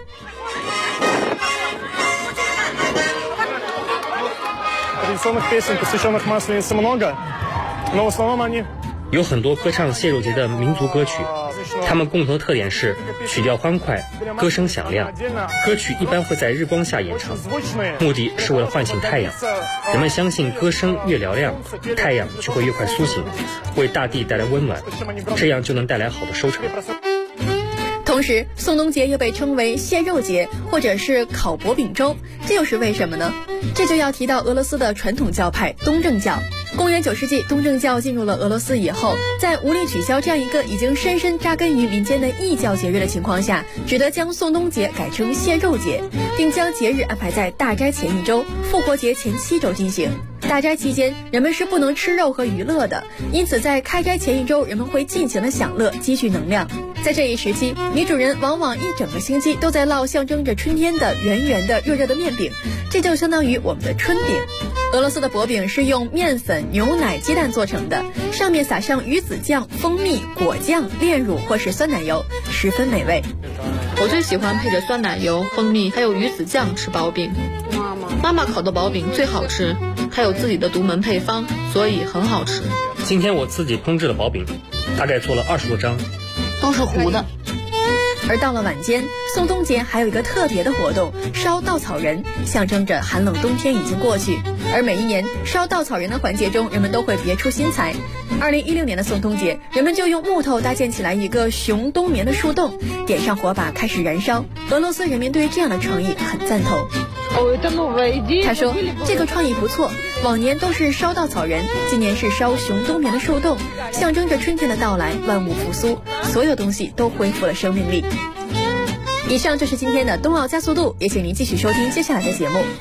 Speaker 2: 有很多歌唱蟹肉节的民族歌曲，它们共同的特点是曲调欢快，歌声响亮。歌曲一般会在日光下演唱，目的是为了唤醒太阳。人们相信歌声越嘹亮，太阳就会越快苏醒，为大地带来温暖，这样就能带来好的收成。
Speaker 24: 同时，宋冬节又被称为蟹肉节或者是烤薄饼粥，这又是为什么呢？这就要提到俄罗斯的传统教派东正教。公元9世纪，东正教进入了俄罗斯以后，在无力取消这样一个已经深深扎根于民间的异教节日的情况下，只得将宋冬节改成蟹肉节，并将节日安排在大斋前1周、复活节前7周进行。大斋期间，人们是不能吃肉和娱乐的，因此在开斋前1周，人们会尽情的享乐，积蓄能量。在这一时期，女主人往往一整个星期都在烙象征着春天的圆圆的热热的面饼，这就相当于我们的春饼。俄罗斯的薄饼是用面粉、牛奶、鸡蛋做成的，上面撒上鱼子酱、蜂蜜、果酱、炼乳或是酸奶油，十分美味。
Speaker 3: 我最喜欢配着酸奶油、蜂蜜还有鱼子酱吃薄饼。妈妈烤的薄饼最好吃，还有自己的独门配方，所以很好吃。
Speaker 2: 今天我自己烹制的薄饼，大概做了20多张，
Speaker 3: 都是糊的。
Speaker 24: 而到了晚间，宋冬节还有一个特别的活动，烧稻草人，象征着寒冷冬天已经过去。而每一年烧稻草人的环节中，人们都会别出心裁。2016年的宋冬节，人们就用木头搭建起来一个熊冬眠的树洞，点上火把开始燃烧。俄罗斯人民对这样的创意很赞同。他说这个创意不错，往年都是烧稻草人，今年是烧熊冬眠的树洞，象征着春天的到来，万物复苏，所有东西都恢复了生命力。以上就是今天的冬奥加速度，也请您继续收听接下来的节目。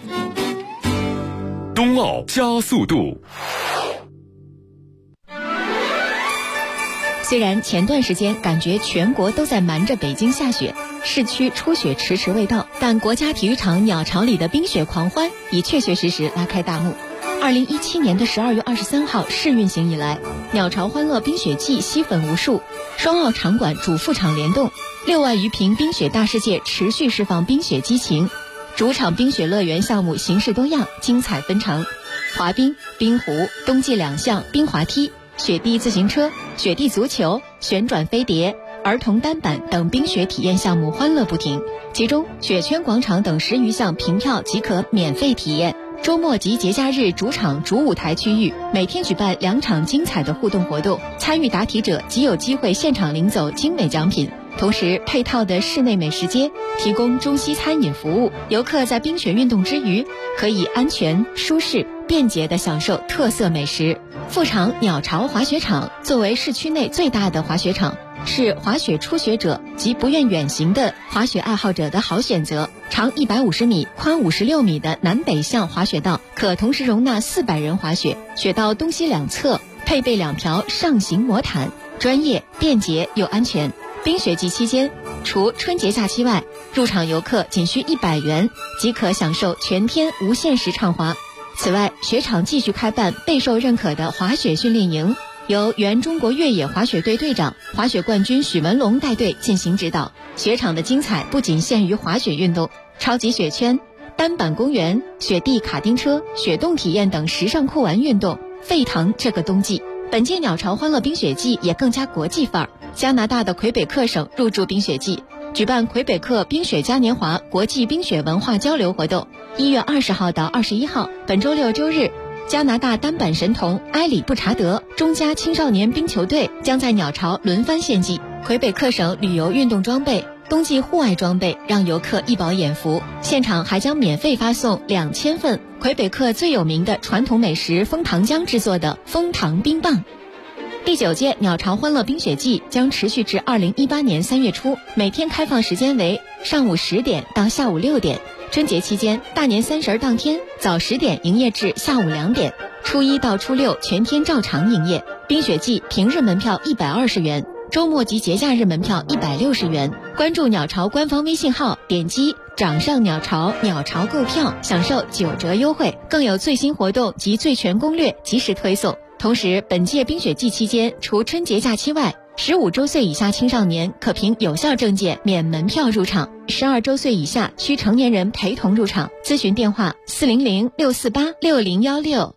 Speaker 23: 冬奥加速度。
Speaker 5: 虽然前段时间感觉全国都在瞒着北京下雪，市区初雪迟迟未到，但国家体育场鸟巢里的冰雪狂欢已确确实实拉开大幕。2017年的12月23号试运行以来，鸟巢欢乐冰雪季吸粉无数，双奥场馆主副场联动，6万余平冰雪大世界持续释放冰雪激情。主场冰雪乐园项目形式多样，精彩纷呈，滑冰、冰壶、冬季2项冰滑梯、雪地自行车、雪地足球、旋转飞碟、儿童单板等冰雪体验项目欢乐不停，其中雪圈广场等10余项凭票即可免费体验。周末及节假日主场主舞台区域每天举办2场精彩的互动活动，参与答题者即有机会现场领走精美奖品。同时配套的室内美食街提供中西餐饮服务，游客在冰雪运动之余可以安全、舒适、便捷地享受特色美食。副场鸟巢滑雪场作为市区内最大的滑雪场，是滑雪初学者及不愿远行的滑雪爱好者的好选择。长150米、宽56米的南北向滑雪道可同时容纳400人滑雪，雪道东西两侧配备2条上行魔毯，专业、便捷又安全。冰雪季期间，除春节假期外，入场游客仅需100元即可享受全天无限时畅滑。此外，雪场继续开办备受认可的滑雪训练营，由原中国越野滑雪队队长、滑雪冠军许文龙带队进行指导。雪场的精彩不仅限于滑雪运动，超级雪圈、单板公园、雪地卡丁车、雪洞体验等时尚酷玩运动沸腾这个冬季。本届鸟巢欢乐冰雪季也更加国际范儿，加拿大的魁北克省入驻冰雪季，举办魁北克冰雪嘉年华国际冰雪文化交流活动。1月20号到21号，本周六周日，加拿大单板神童埃里布查德中加青少年冰球队将在鸟巢轮番献祭。魁北克省旅游运动装备、冬季户外装备让游客一饱眼福，现场还将免费发送2000份魁北克最有名的传统美食枫糖浆制作的枫糖冰棒。第9届鸟巢欢乐冰雪季将持续至2018年3月初，每天开放时间为上午10点到下午6点。春节期间，大年30当天早10点营业至下午2点，初一到初六全天照常营业。冰雪季平日门票120元，周末及节假日门票160元。关注鸟巢官方微信号，点击掌上鸟巢鸟巢购票，享受9折优惠，更有最新活动及最全攻略及时推送。同时，本届冰雪季期间，除春节假期外， 15周岁以下青少年可凭有效证件免门票入场，12周岁以下需成年人陪同入场。咨询电话400-648-6016。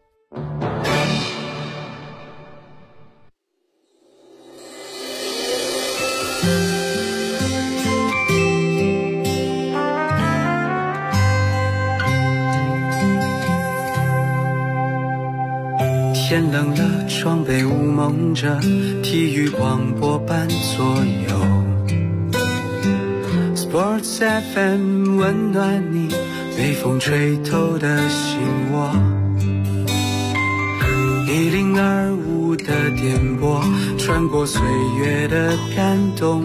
Speaker 7: 天冷了，窗被雾蒙着，体育广播伴左右。Sports FM 温暖你，被风吹透的心窝。102.5的电波，穿过岁月的感动，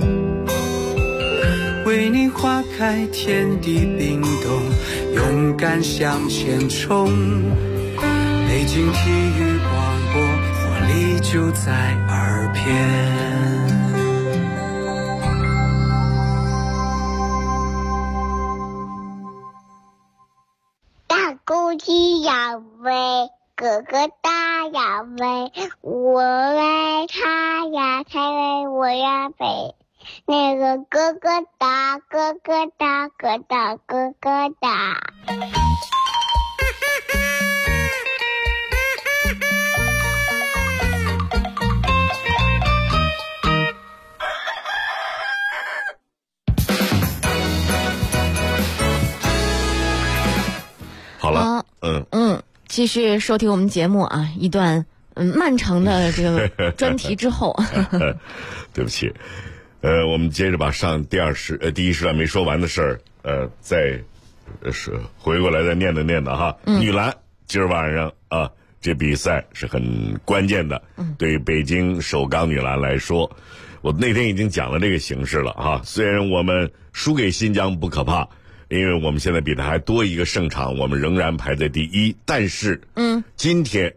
Speaker 7: 为你划开天地冰冻，勇敢向前冲。北京体育广播，活力就在耳边。
Speaker 8: 大公鸡要飞，哥哥大要飞，我爱它呀，它爱我呀飞。那个哥哥大，哥哥大，哥大哥哥大。
Speaker 1: 好了，
Speaker 6: 继续收听我们节目啊，一段漫长的这个专题之后，
Speaker 1: 对不起，我们接着把第一时段没说完的事儿，再回过来再念叨哈。女篮今儿晚上啊，这比赛是很关键的，对于北京首钢女篮来说，我那天已经讲了这个形势了哈。虽然我们输给新疆不可怕，因为我们现在比他还多一个胜场，我们仍然排在第一。但是，今天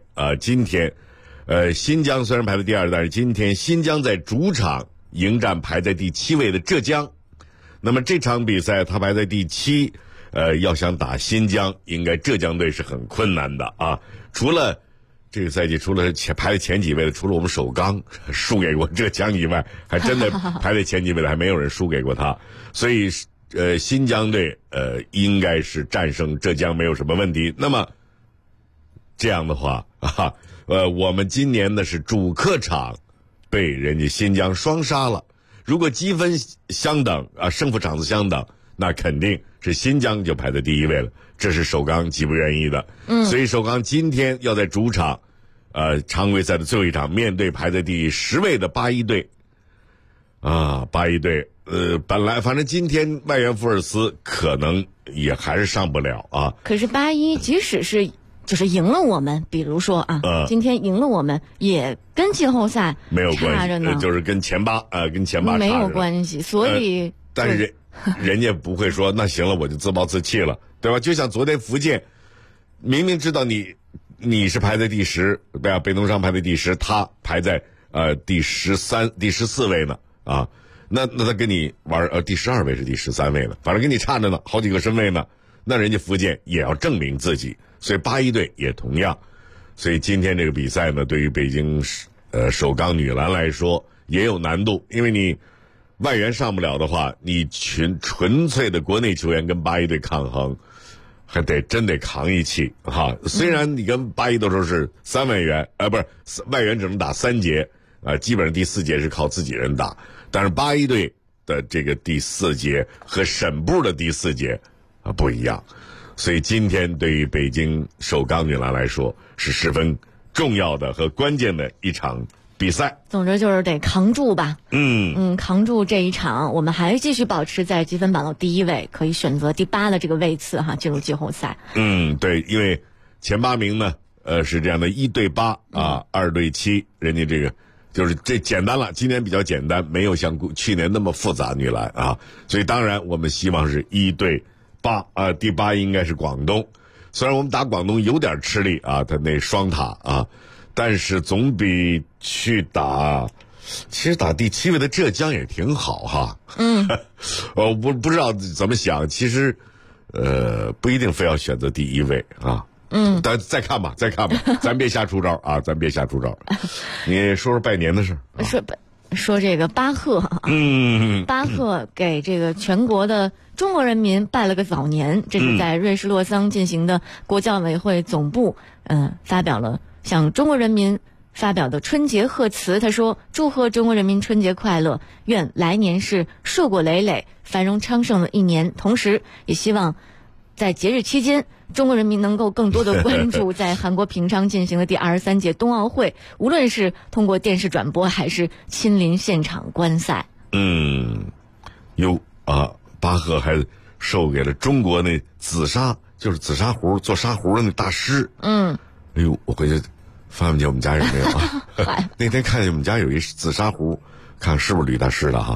Speaker 1: 新疆虽然排在第二，但是今天新疆在主场迎战排在第7位的浙江。那么这场比赛他排在第7，要想打新疆，应该浙江队是很困难的啊。除了这个赛季，除了排在前几位的，除了我们首钢输给过浙江以外，还真的排在前几位的还没有人输给过他。所以新疆队应该是战胜浙江没有什么问题。那么这样的话啊，我们今年的是主客场被人家新疆双杀了。如果积分相等啊，胜负场次相等，那肯定是新疆就排在第一位了。这是首钢极不愿意的。所以首钢今天要在主场，常规赛的最后一场面对排在第10位的81队。啊，81队，本来反正今天外援福尔斯可能也还是上不了啊。
Speaker 6: 可是81即使是就是赢了我们，比如说啊，今天赢了我们，也跟季后赛
Speaker 1: 没有关系，就是跟前八
Speaker 6: 没有关系。所以，
Speaker 1: 但是人家不会说那行了，我就自暴自弃了，对吧？就像昨天福建，明明知道你是排在第10，对吧？北农商排在第10，他排在第13、第14位呢。啊，那他跟你玩第12位是第13位呢，反正跟你差着呢，好几个身位呢。那人家福建也要证明自己，所以81队也同样。所以今天这个比赛呢，对于北京首钢女篮来说也有难度，因为你外援上不了的话，你纯粹的国内球员跟81队抗衡，还真得扛一气哈。虽然你跟81的时候是3外援，不是外援只能打3节。基本上第4节是靠自己人打，但是81队的这个第4节和省部的第4节不一样，所以今天对于北京首钢女篮来说是十分重要的和关键的一场比赛。
Speaker 6: 总之就是得扛住吧。扛住这一场，我们还继续保持在积分榜的第1位，可以选择第8的这个位次哈，进入季后赛。
Speaker 1: 对，因为前8名呢，是这样的1对8啊，2对7，人家这个。就是这简单了，今年比较简单，没有像去年那么复杂女篮啊，所以当然我们希望是1对8啊，第8应该是广东，虽然我们打广东有点吃力啊，他那双塔啊，但是总比其实打第7位的浙江也挺好哈。我不知道怎么想，其实不一定非要选择第1位啊。但再看吧，咱别瞎出招啊，咱别瞎出招。你说说拜年的事儿。
Speaker 6: 说这个巴赫，巴赫给这个全国的中国人民拜了个早年，这是在瑞士洛桑进行的国教委会总部，发表了向中国人民发表的春节贺词。他说：“祝贺中国人民春节快乐，愿来年是硕果累累、繁荣昌盛的一年。同时，也希望在节日期间，中国人民能够更多的关注在韩国平昌进行的第23届冬奥会，无论是通过电视转播还是亲临现场观赛。”
Speaker 1: 巴赫还授给了中国那紫砂，就是紫砂壶做砂壶的那大师。我回去翻翻去我们家有没有啊？那天看见我们家有一紫砂壶，看是不是吕大师的哈？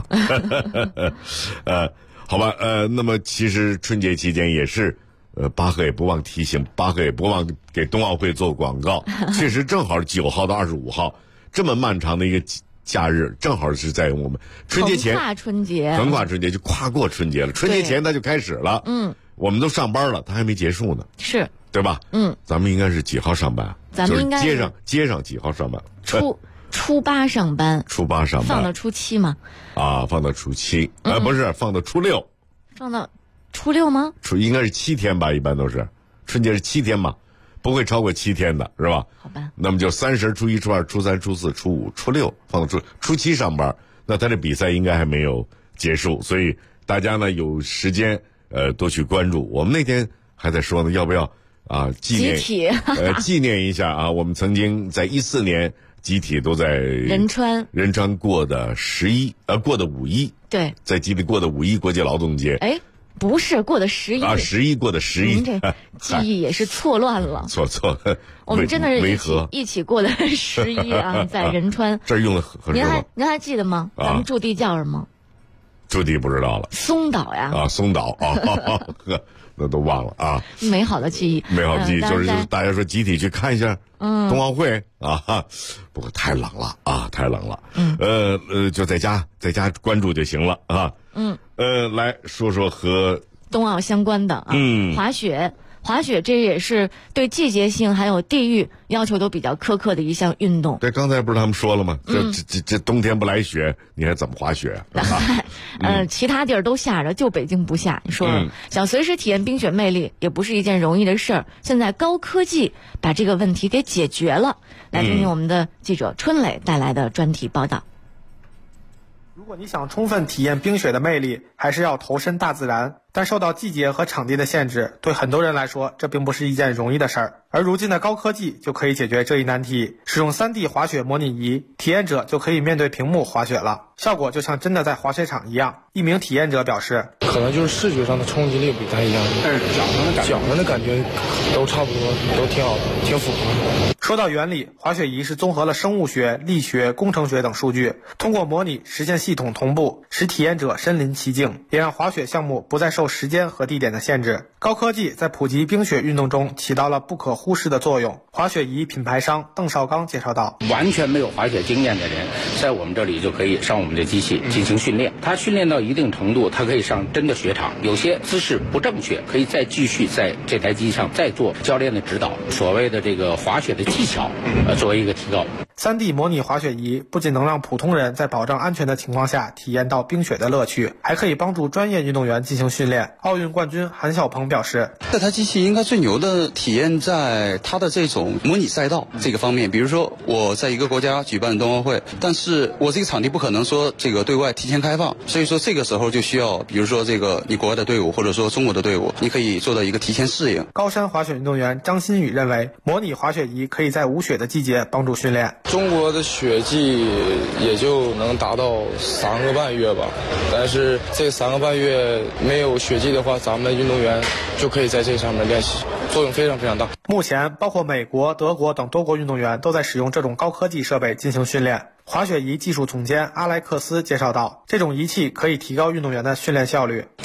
Speaker 1: 好吧，那么其实春节期间也是，巴赫也不忘提醒，巴赫也不忘给冬奥会做广告。确实正好9号到25号这么漫长的一个假日，正好是在我们春节前，
Speaker 6: 横跨春节
Speaker 1: 就跨过春节了。春节前它就开始了，我们都上班了，它还没结束呢，
Speaker 6: 是
Speaker 1: 对吧？咱们应该是几号上班？
Speaker 6: 咱们应该
Speaker 1: 是街上几号上班？
Speaker 6: 初8上班，放到初7吗？
Speaker 1: 放到初7，不是放到初6，
Speaker 6: 放到初6吗？
Speaker 1: 应该是7天吧，一般都是春节是7天嘛，不会超过7天的，是吧？
Speaker 6: 好吧。那
Speaker 1: 么就30、初1、初2、初3、初4、初5、初6放到初7上班，那他这比赛应该还没有结束，所以大家呢有时间多去关注。我们那天还在说呢，要不要纪念一下啊？我们曾经在14年集体都在仁川过的过的5·1，对，在集体过的5·1国际劳动节。
Speaker 6: 不是过的11
Speaker 1: 啊，11过的11。
Speaker 6: 您这记忆也是错乱了。
Speaker 1: 错，
Speaker 6: 我们真的是一起过的11啊，在仁川。
Speaker 1: 这用的很
Speaker 6: 您还记得吗？咱们驻地叫什么？
Speaker 1: 驻地不知道了。
Speaker 6: 松岛呀。
Speaker 1: 松岛啊，那都忘了啊。
Speaker 6: 美好的记忆，
Speaker 1: 就是大家说集体去看一下冬奥会啊，不过太冷了啊，太冷了。就在家关注就行了啊。来说说和
Speaker 6: 冬奥相关的滑雪这也是对季节性还有地域要求都比较苛刻的一项运动。
Speaker 1: 对，刚才不是他们说了吗？这冬天不来雪，你还怎么滑雪啊？
Speaker 6: 其他地儿都下着，就北京不下。你说想随时体验冰雪魅力，也不是一件容易的事儿。现在高科技把这个问题给解决了。来听听我们的记者春磊带来的专题报道。
Speaker 9: 如果你想充分体验冰雪的魅力，还是要投身大自然。但受到季节和场地的限制，对很多人来说，这并不是一件容易的事儿。而如今的高科技就可以解决这一难题，使用3D 滑雪模拟仪，体验者就可以面对屏幕滑雪了，效果就像真的在滑雪场一样。一名体验者表示，
Speaker 16: 可能就是视觉上的冲击力不太一样，但是脚上的感觉都差不多，都挺好的，挺符合。
Speaker 9: 说到原理，滑雪仪是综合了生物学、力学、工程学等数据，通过模拟实现系统同步，使体验者身临其境，也让滑雪项目不再受时间和地点的限制。高科技在普及冰雪运动中起到了不可忽视的作用。滑雪仪品牌商邓绍刚介绍道，
Speaker 10: 完全没有滑雪经验的人在我们这里就可以上我们的机器进行训练，他训练到一定程度，他可以上真的雪场，有些姿势不正确可以再继续在这台机上再做教练的指导，所谓的这个滑雪的技巧作为一个提高。
Speaker 9: 3D 模拟滑雪仪不仅能让普通人在保障安全的情况下体验到冰雪的乐趣，还可以帮助专业运动员进行训练。奥运冠军韩晓鹏表示，
Speaker 12: 这台机器应该最牛的体验在它的这种模拟赛道这个方面。比如说我在一个国家举办冬奥会，但是我这个场地不可能说这个对外提前开放，所以说这个时候就需要比如说这个你国外的队伍或者说中国的队伍，你可以做到一个提前适应。
Speaker 9: 高山滑雪运动员张新宇认为，模拟滑雪仪可以在无雪的季节帮助训练。
Speaker 16: 中国的雪季也就能达到3个半月吧，但是这3个半月没有雪季的话，咱们运动员就可以在这上面练习，作用非常非常大。
Speaker 9: 目前包括美国、德国等多国运动员都在使用这种高科技设备进行训练。滑雪仪技术总监阿莱克斯介绍道，这种仪器可以提高运动员的训练效率。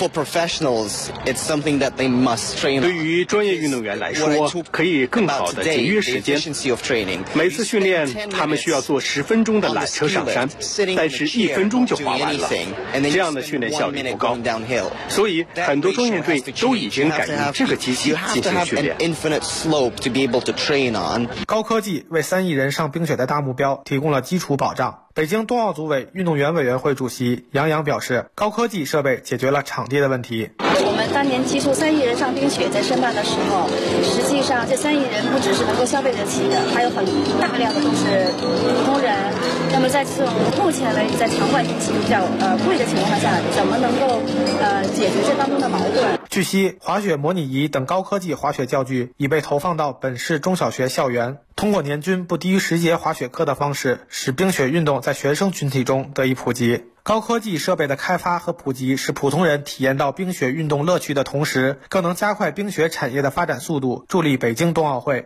Speaker 13: 对于专业运动员来说，可以更好的节约时间。每次训练他们需要坐10分钟的缆车上山，但是1分钟就滑完了，这样的训练效率不高，所以很多专业队都已经改用这个机器进行训练。
Speaker 9: 高科技为3亿人上冰雪的大目标提供了基础保障。 北京冬奥组委运动员委员会主席杨洋表示，高科技设备解决了场地的问题。
Speaker 11: 我们当年提出3亿人上冰雪在申办的时候，实际上这3亿人不只是能够消费得起的，还有很大量的都是普通人。那么在这种目前在场馆运行比较贵的情况下，怎么能够解决这当中的矛盾？
Speaker 9: 据悉，滑雪模拟仪等高科技滑雪教具已被投放到本市中小学校园，通过年均不低于10节滑雪课的方式，使冰雪运动在学生群体中得以普及。高科技设备的开发和普及，使普通人体验到冰雪运动乐趣的同时，更能加快冰雪产业的发展速度，助力北京冬奥会。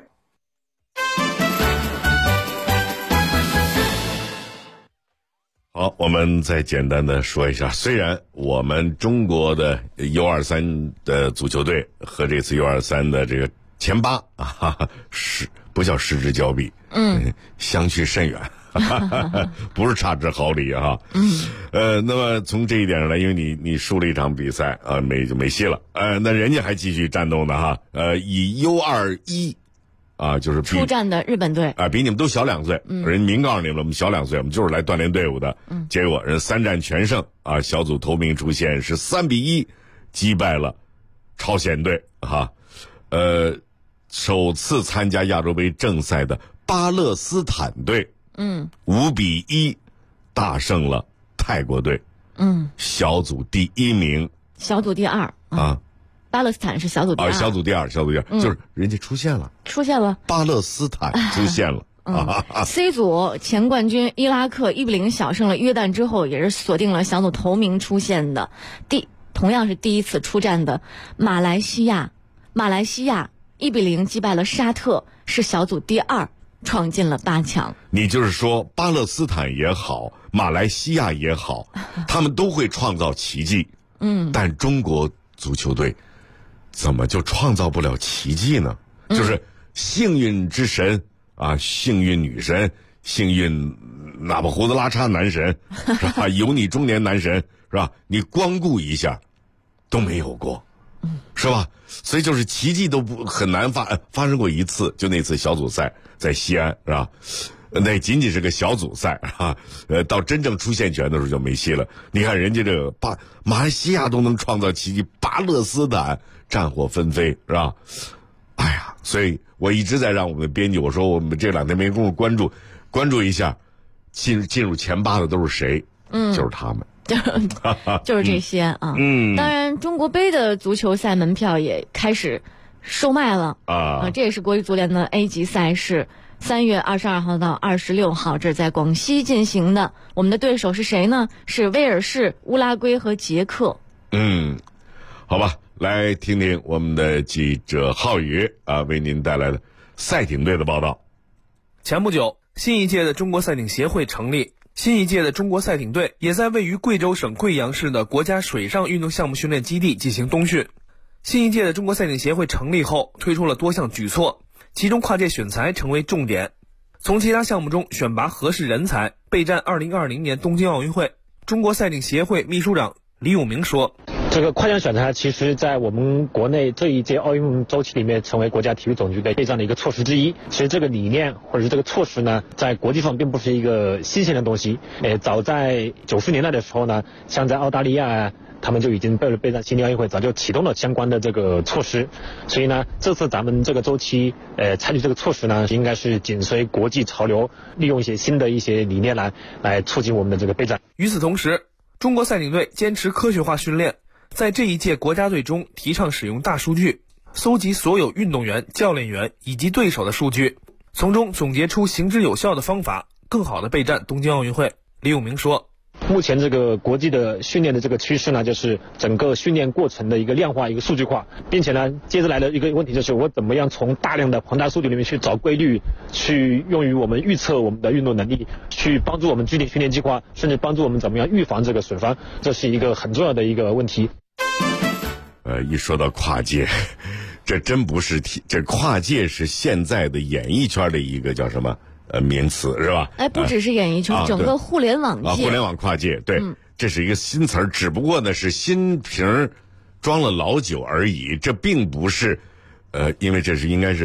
Speaker 1: 好，我们再简单的说一下，虽然我们中国的 U23 的足球队和这次 U23 的这个前8是不叫失之交臂，相去甚远，不是差之毫厘哈。那么从这一点上来，因为你输了一场比赛啊，就没戏了。那人家还继续战斗呢哈。以 U21。就是
Speaker 6: 出战的日本队
Speaker 1: 比你们都小2岁，人明告诉你们了，我们小2岁，我们就是来锻炼队伍的。结果人3战全胜小组头名出现是3-1击败了朝鲜队首次参加亚洲杯正赛的巴勒斯坦队5-1大胜了泰国队，小组第1名，
Speaker 6: 小组第2巴勒斯坦是小组第2，
Speaker 1: 小组第2，就是人家出现了，巴勒斯坦出现了。
Speaker 6: C 组前冠军伊拉克1-0小胜了约旦之后，也是锁定了小组头名出现的。同样是第一次出战的马来西亚1-0击败了沙特，是小组第2，闯进了8强。
Speaker 1: 你就是说巴勒斯坦也好，马来西亚也好，他们都会创造奇迹。但中国足球队怎么就创造不了奇迹呢？就是幸运之神幸运女神，幸运哪怕胡子拉碴男神是吧？有你中年男神是吧？你光顾一下都没有过，是吧？所以就是奇迹都很难发生过一次，就那次小组赛在西安是吧？那仅仅是个小组赛到真正出现权的时候就没戏了。你看人家这个马来西亚都能创造奇迹，巴勒斯坦战火纷飞是吧？所以我一直在让我们的编辑，我说我们这2天没工夫关注一下进入前8的都是谁，就是他们。
Speaker 6: 就是这些当然中国杯的足球赛门票也开始售卖了这也是国际足联的 A 级赛事，3月22号到26号，这是在广西进行的。我们的对手是谁呢？是威尔士、乌拉圭和捷克。
Speaker 1: 好吧，来听听我们的记者浩宇为您带来的赛艇队的报道。
Speaker 14: 前不久，新一届的中国赛艇协会成立，新一届的中国赛艇队也在位于贵州省贵阳市的国家水上运动项目训练基地进行冬训。新一届的中国赛艇协会成立后，推出了多项举措，其中跨界选材成为重点，从其他项目中选拔合适人才，备战2020年东京奥运会。中国赛艇协会秘书长李永明说，
Speaker 15: 这个跨项选材其实在我们国内这一届奥运周期里面成为国家体育总局的备战的一个措施之一。其实这个理念或者是这个措施呢，在国际上并不是一个新鲜的东西。早在90年代的时候呢，像在澳大利亚他们就已经备战悉尼奥运会，早就启动了相关的这个措施。所以呢，这次咱们这个周期采取这个措施呢，应该是紧随国际潮流，利用一些新的一些理念来促进我们的这个备战。
Speaker 14: 与此同时，中国赛艇队坚持科学化训练，在这一届国家队中提倡使用大数据，搜集所有运动员、教练员以及对手的数据，从中总结出行之有效的方法，更好的备战东京奥运会。李永明说，
Speaker 15: 目前这个国际的训练的这个趋势呢，就是整个训练过程的一个量化、一个数据化，并且呢，接着来的一个问题就是我怎么样从大量的庞大数据里面去找规律，去用于我们预测我们的运动能力，去帮助我们制定训练计划，甚至帮助我们怎么样预防这个损伤，这是一个很重要的一个问题。
Speaker 1: 一说到跨界，这真不是这跨界是现在的演艺圈的一个叫什么名词是吧？
Speaker 6: 不只是演艺圈，整个互联网界，
Speaker 1: 互联网跨界，对，这是一个新词儿，只不过呢是新瓶装了老酒而已，这并不是，因为这是应该是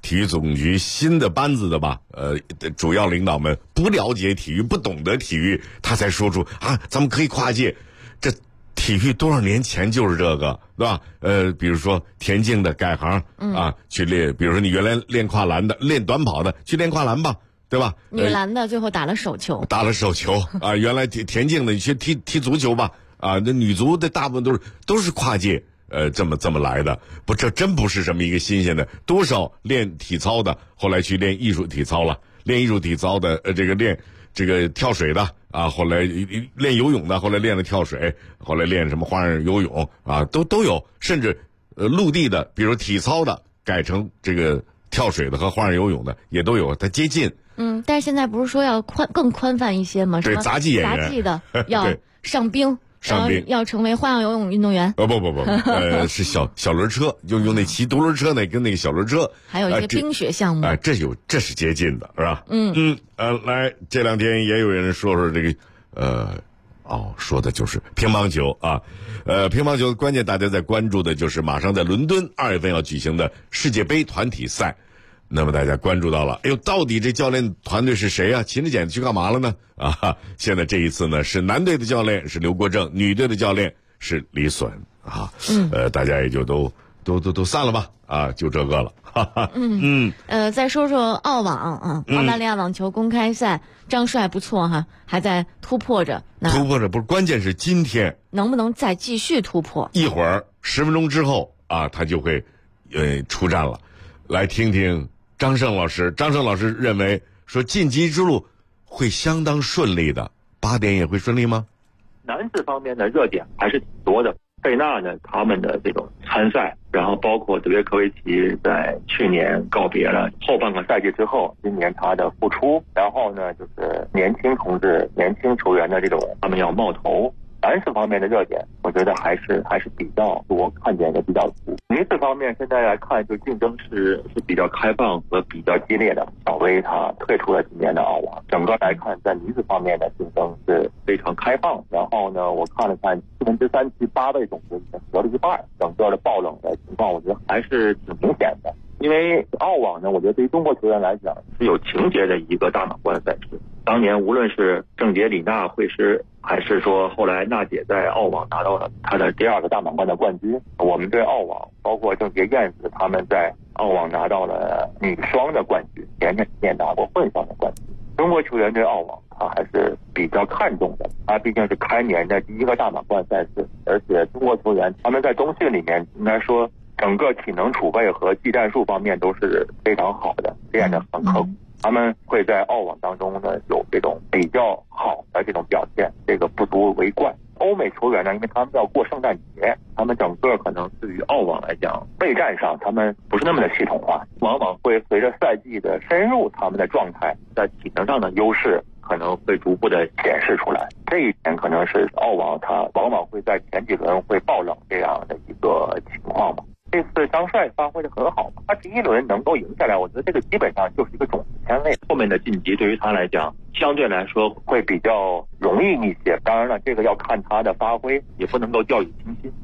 Speaker 1: 体育总局新的班子的吧，主要领导们不了解体育，不懂得体育，他才说出啊，咱们可以跨界。这体育多少年前就是这个，对吧？比如说田径的改行啊，去练，比如说你原来练跨栏的、练短跑的，去练跨栏吧，对吧？
Speaker 6: 女篮的最后打了手球，啊，原来田径的你去踢足球吧，啊，那女足的大部分都是跨界。这么来的，不，这真不是什么一个新鲜的。多少练体操的，后来去练艺术体操了；练艺术体操的，练这个跳水的啊，后来练游泳的，后来练了跳水，后来练什么花样游泳啊，都有。甚至陆地的，比如体操的，改成这个跳水的和花样游泳的也都有，它接近。但是现在不是说要更宽泛一些吗？
Speaker 1: 对，杂技演员，
Speaker 6: 杂技的要上冰。要成为花样游泳运动员？
Speaker 1: 不，是小轮车，用那骑独轮车那跟那个小轮车，
Speaker 6: 还有一些冰雪项目。
Speaker 1: 这是接近的，是吧？来，这两天也有人说这个，说的就是乒乓球啊。乒乓球关键大家在关注的就是马上在伦敦2月份要举行的世界杯团体赛。那么大家关注到了，到底这教练团队是谁啊？秦志简去干嘛了呢？现在这一次呢，是男队的教练是刘国正，女队的教练是李隼啊。大家也就都散了吧啊，就这个了。
Speaker 6: 再说说澳网啊，澳大利亚网球公开赛，张帅不错哈，还在突破着。
Speaker 1: 不是，关键是今天
Speaker 6: 能不能再继续突破？
Speaker 1: 一会儿10分钟之后啊，他就会出战了。来听听张胜老师认为说晋级之路会相当顺利的，8点也会顺利吗？
Speaker 4: 男子方面的热点还是挺多的。贝纳呢，他们的这种参赛，然后包括德约科维奇在去年告别了后半个赛季之后，今年他的复出，然后呢就是年轻球员的这种他们要冒头。男子方面的热点，我觉得还是比较多，看点也比较足。女子方面现在来看，就竞争是比较开放和比较激烈的。小威她退出了今年的澳网，整个来看，在女子方面的竞争是非常开放。然后呢，我看了看3/4期8位总决已经得了一半，整个的爆冷的情况，我觉得还是挺明显的。因为澳网呢，我觉得对于中国球员来讲是有情节的一个大满贯赛事。当年无论是郑洁、李娜会师，还是说后来娜姐在澳网拿到了她的第2个大满贯的冠军，我们对澳网，包括郑洁、燕子他们在澳网拿到了女双的冠军，前年拿过混双的冠军。中国球员对澳网他还是比较看重的，他毕竟是开年的第1个大满贯赛事，而且中国球员他们在冬训里面应该说整个体能储备和技战术方面都是非常好的，练得很刻苦。他们会在澳网当中呢有这种比较好的这种表现，这个不足为怪。欧美球员呢，因为他们要过圣诞节，他们整个可能对于澳网来讲，备战上他们不是那么的系统化，往往会随着赛季的深入，他们的状态在体能上的优势可能会逐步的显示出来。这一点可能是澳网它往往会在前几轮会爆冷这样的一个情况吧。这次张帅发挥的很好，他第1轮能够赢下来，我觉得这个基本上就是一个种子签位。后面的晋级对于他来讲，相对来说会比较容易一些。当然了，这个要看他的发挥，也不能够掉以轻心。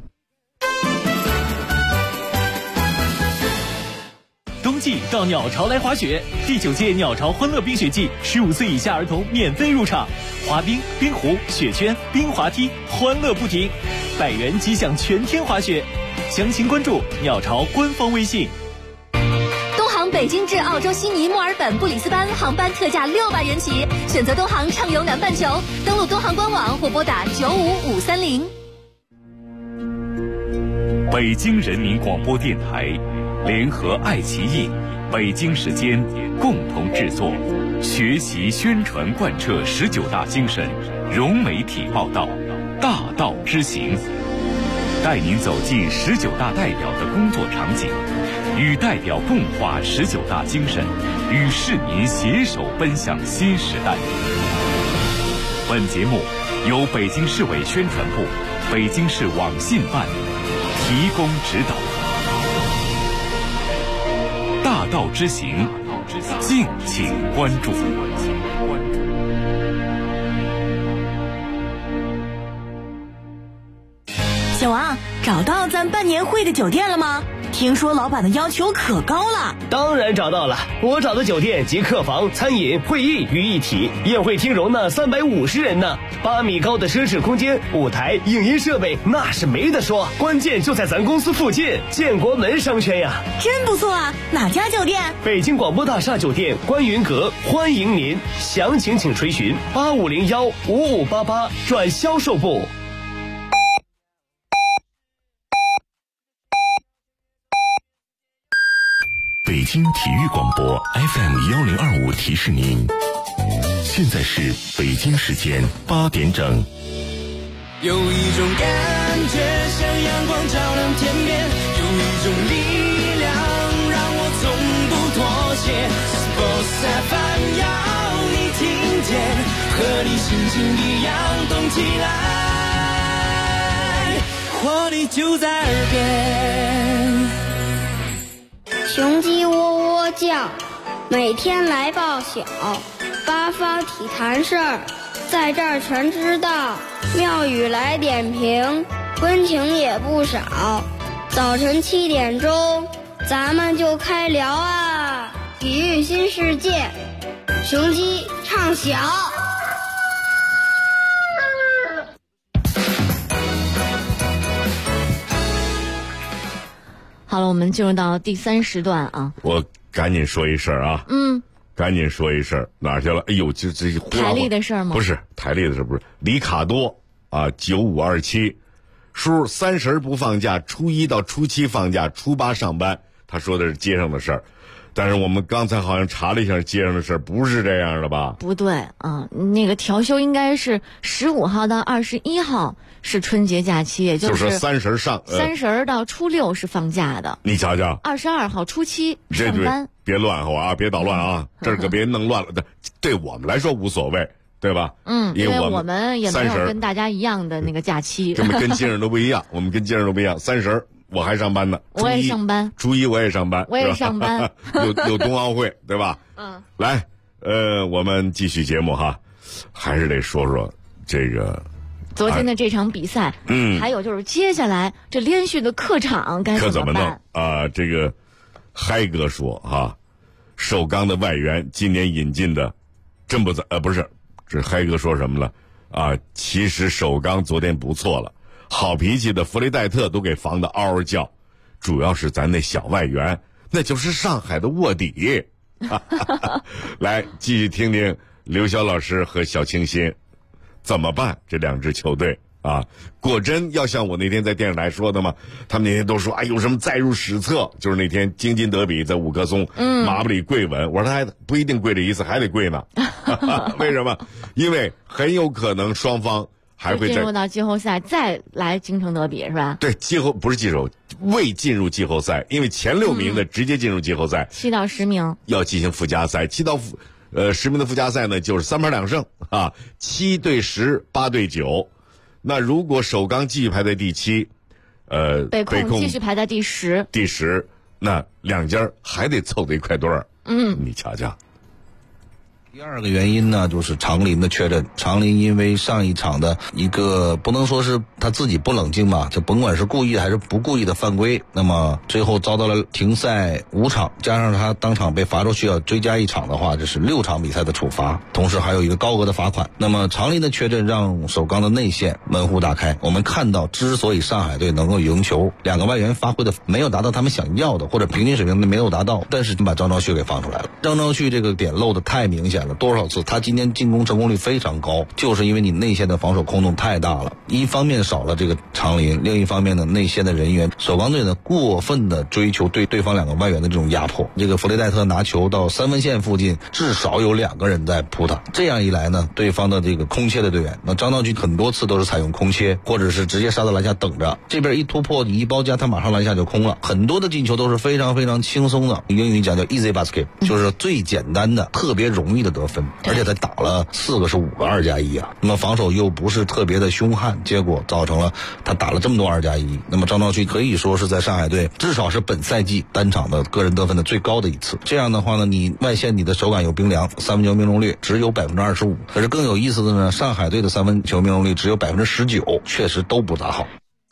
Speaker 21: 冬季到鸟巢来滑雪，第9届鸟巢欢乐冰雪季，15岁以下儿童免费入场，滑冰、冰壶、雪圈、冰滑梯，欢乐不停，100元即享全天滑雪。详情关注鸟巢官方微信。
Speaker 20: 东航北京至澳洲悉尼、墨尔本、布里斯班航班特价600元起，选择东航畅游南半球，登录东航官网或拨打95530。
Speaker 21: 北京人民广播电台联合爱奇艺、北京时间共同制作，学习宣传贯彻19大精神，融媒体报道，大道之行，带您走进19大代表的工作场景，与代表共话19大精神，与市民携手奔向新时代。本节目由北京市委宣传部、北京市网信办提供指导。大道之行，敬请关注。
Speaker 17: 小王，找到咱办年会的酒店了吗？ 听说老板的要求可高了。
Speaker 18: 当然找到了，我找的酒店集客房、餐饮、会议于一体，宴会厅容纳350人呢，8米高的奢侈空间，舞台、影音设备那是没得说，关键就在咱公司附近，建国门商圈呀。
Speaker 17: 真不错啊，哪家酒店？
Speaker 18: 北京广播大厦酒店观云阁，欢迎您，详情请垂询8501-5588转销售部。
Speaker 23: 北京体育广播 FM1025提示您，现在是北京时间8点整。
Speaker 7: 有一种感觉像阳光照亮天边，有一种力量让我从不妥协。Sports FM 要你听见，和你心情一样动起来，活力就在耳边。
Speaker 8: 雄鸡喔喔叫，每天来报晓，八方体坛事儿，在这儿全知道。妙语来点评，温情也不少。早晨7点钟，咱们就开聊啊！体育新世界，雄鸡唱晓。
Speaker 6: 好了，我们进入到第3时段啊。
Speaker 1: 我赶紧说一事儿啊。赶紧说一事儿，哪儿去了？哎呦，这
Speaker 6: 台历的事儿吗？
Speaker 1: 不是台历的事，不是里卡多啊，9527，叔30不放假，初1到初7放假，初8上班。他说的是街上的事儿，但是我们刚才好像查了一下街上的事儿，不是这样的吧？
Speaker 6: 不对啊，那个调休应该是15号到21号是春节假期，也就是30到初6是放假的。
Speaker 1: 你瞧瞧
Speaker 6: ，22号初7上班。
Speaker 1: 别乱和啊，别捣乱啊，这儿可别弄乱了。对我们来说无所谓，对吧？
Speaker 6: 因为我们也没有跟大家一样的那个假期，
Speaker 1: 我们跟街上都不一样。我们跟街上都不一样。30我还上班呢，
Speaker 6: 我也上班，
Speaker 1: 初1我也上班，
Speaker 6: 我也上班，
Speaker 1: 有冬奥会，对吧？来，我们继续节目哈，还是得说说这个
Speaker 6: 昨天的这场比赛，还有就是接下来这连续的客场该怎么办
Speaker 1: 啊？这个嗨哥说哈，首钢的外援今年引进的真不不是，这嗨哥说什么了啊？其实首钢昨天不错了。好脾气的弗雷戴特都给防得嗷嗷叫，主要是咱那小外援，那就是上海的卧底。来，继续听听刘晓老师和小清新怎么办这2支球队啊。果真要像我那天在电视台说的吗？他们那天都说有什么载入史册，就是那天京津德比在五棵松马布里跪稳，我说他还不一定跪这一次，还得跪呢。为什么？因为很有可能双方还会
Speaker 6: 进入到季后赛，再来京城德比是吧？
Speaker 1: 对，未进入季后赛，因为前6名的直接进入季后赛
Speaker 6: ，7到10名
Speaker 1: 要进行附加赛，7到10名的附加赛呢，就是3盘2胜啊，7对10，8对9。那如果首钢继续排在第7，
Speaker 6: 北控继续排在第10，
Speaker 1: 那2家还得凑在一块堆儿。你瞧瞧。
Speaker 19: 第二个原因呢，就是长林的确诊。长林因为上一场的一个不能说是他自己不冷静吧，就甭管是故意还是不故意的犯规，那么最后遭到了停赛5场，加上他当场被罚出去要追加1场的话，这是6场比赛的处罚，同时还有一个高额的罚款。那么长林的确诊让首钢的内线门户大开。我们看到之所以上海队能够赢球，2个外援发挥的没有达到他们想要的，或者平均水平没有达到，但是把张昭旭给放出来了。张昭旭这个点漏的太明显了，多少次他今天进攻成功率非常高，就是因为你内线的防守空洞太大了。一方面少了这个长林，另一方面呢，内线的人员首钢队呢过分的追求对方2个外援的这种压迫。这个弗雷戴特拿球到3分线附近，至少有2个人在扑他。这样一来呢，对方的这个空切的队员，那张昭旭很多次都是采用空切，或者是直接杀到篮下等着，这边一突破你一包夹，他马上篮下就空了。很多的进球都是非常非常轻松的，英语讲叫 easy basket， 就是最简单的、特别容易的得分。而且他打了4个是5个2+1啊，那么防守又不是特别的凶悍，结果造成了他打了这么多2+1。那么张昭旭可以说是在上海队至少是本赛季单场的个人得分的最高的一次。这样的话呢，你外线你的手感有冰凉，3分球命中率只有25%。可是更有意思的呢，上海队的3分球命中率只有19%，确实都不咋好。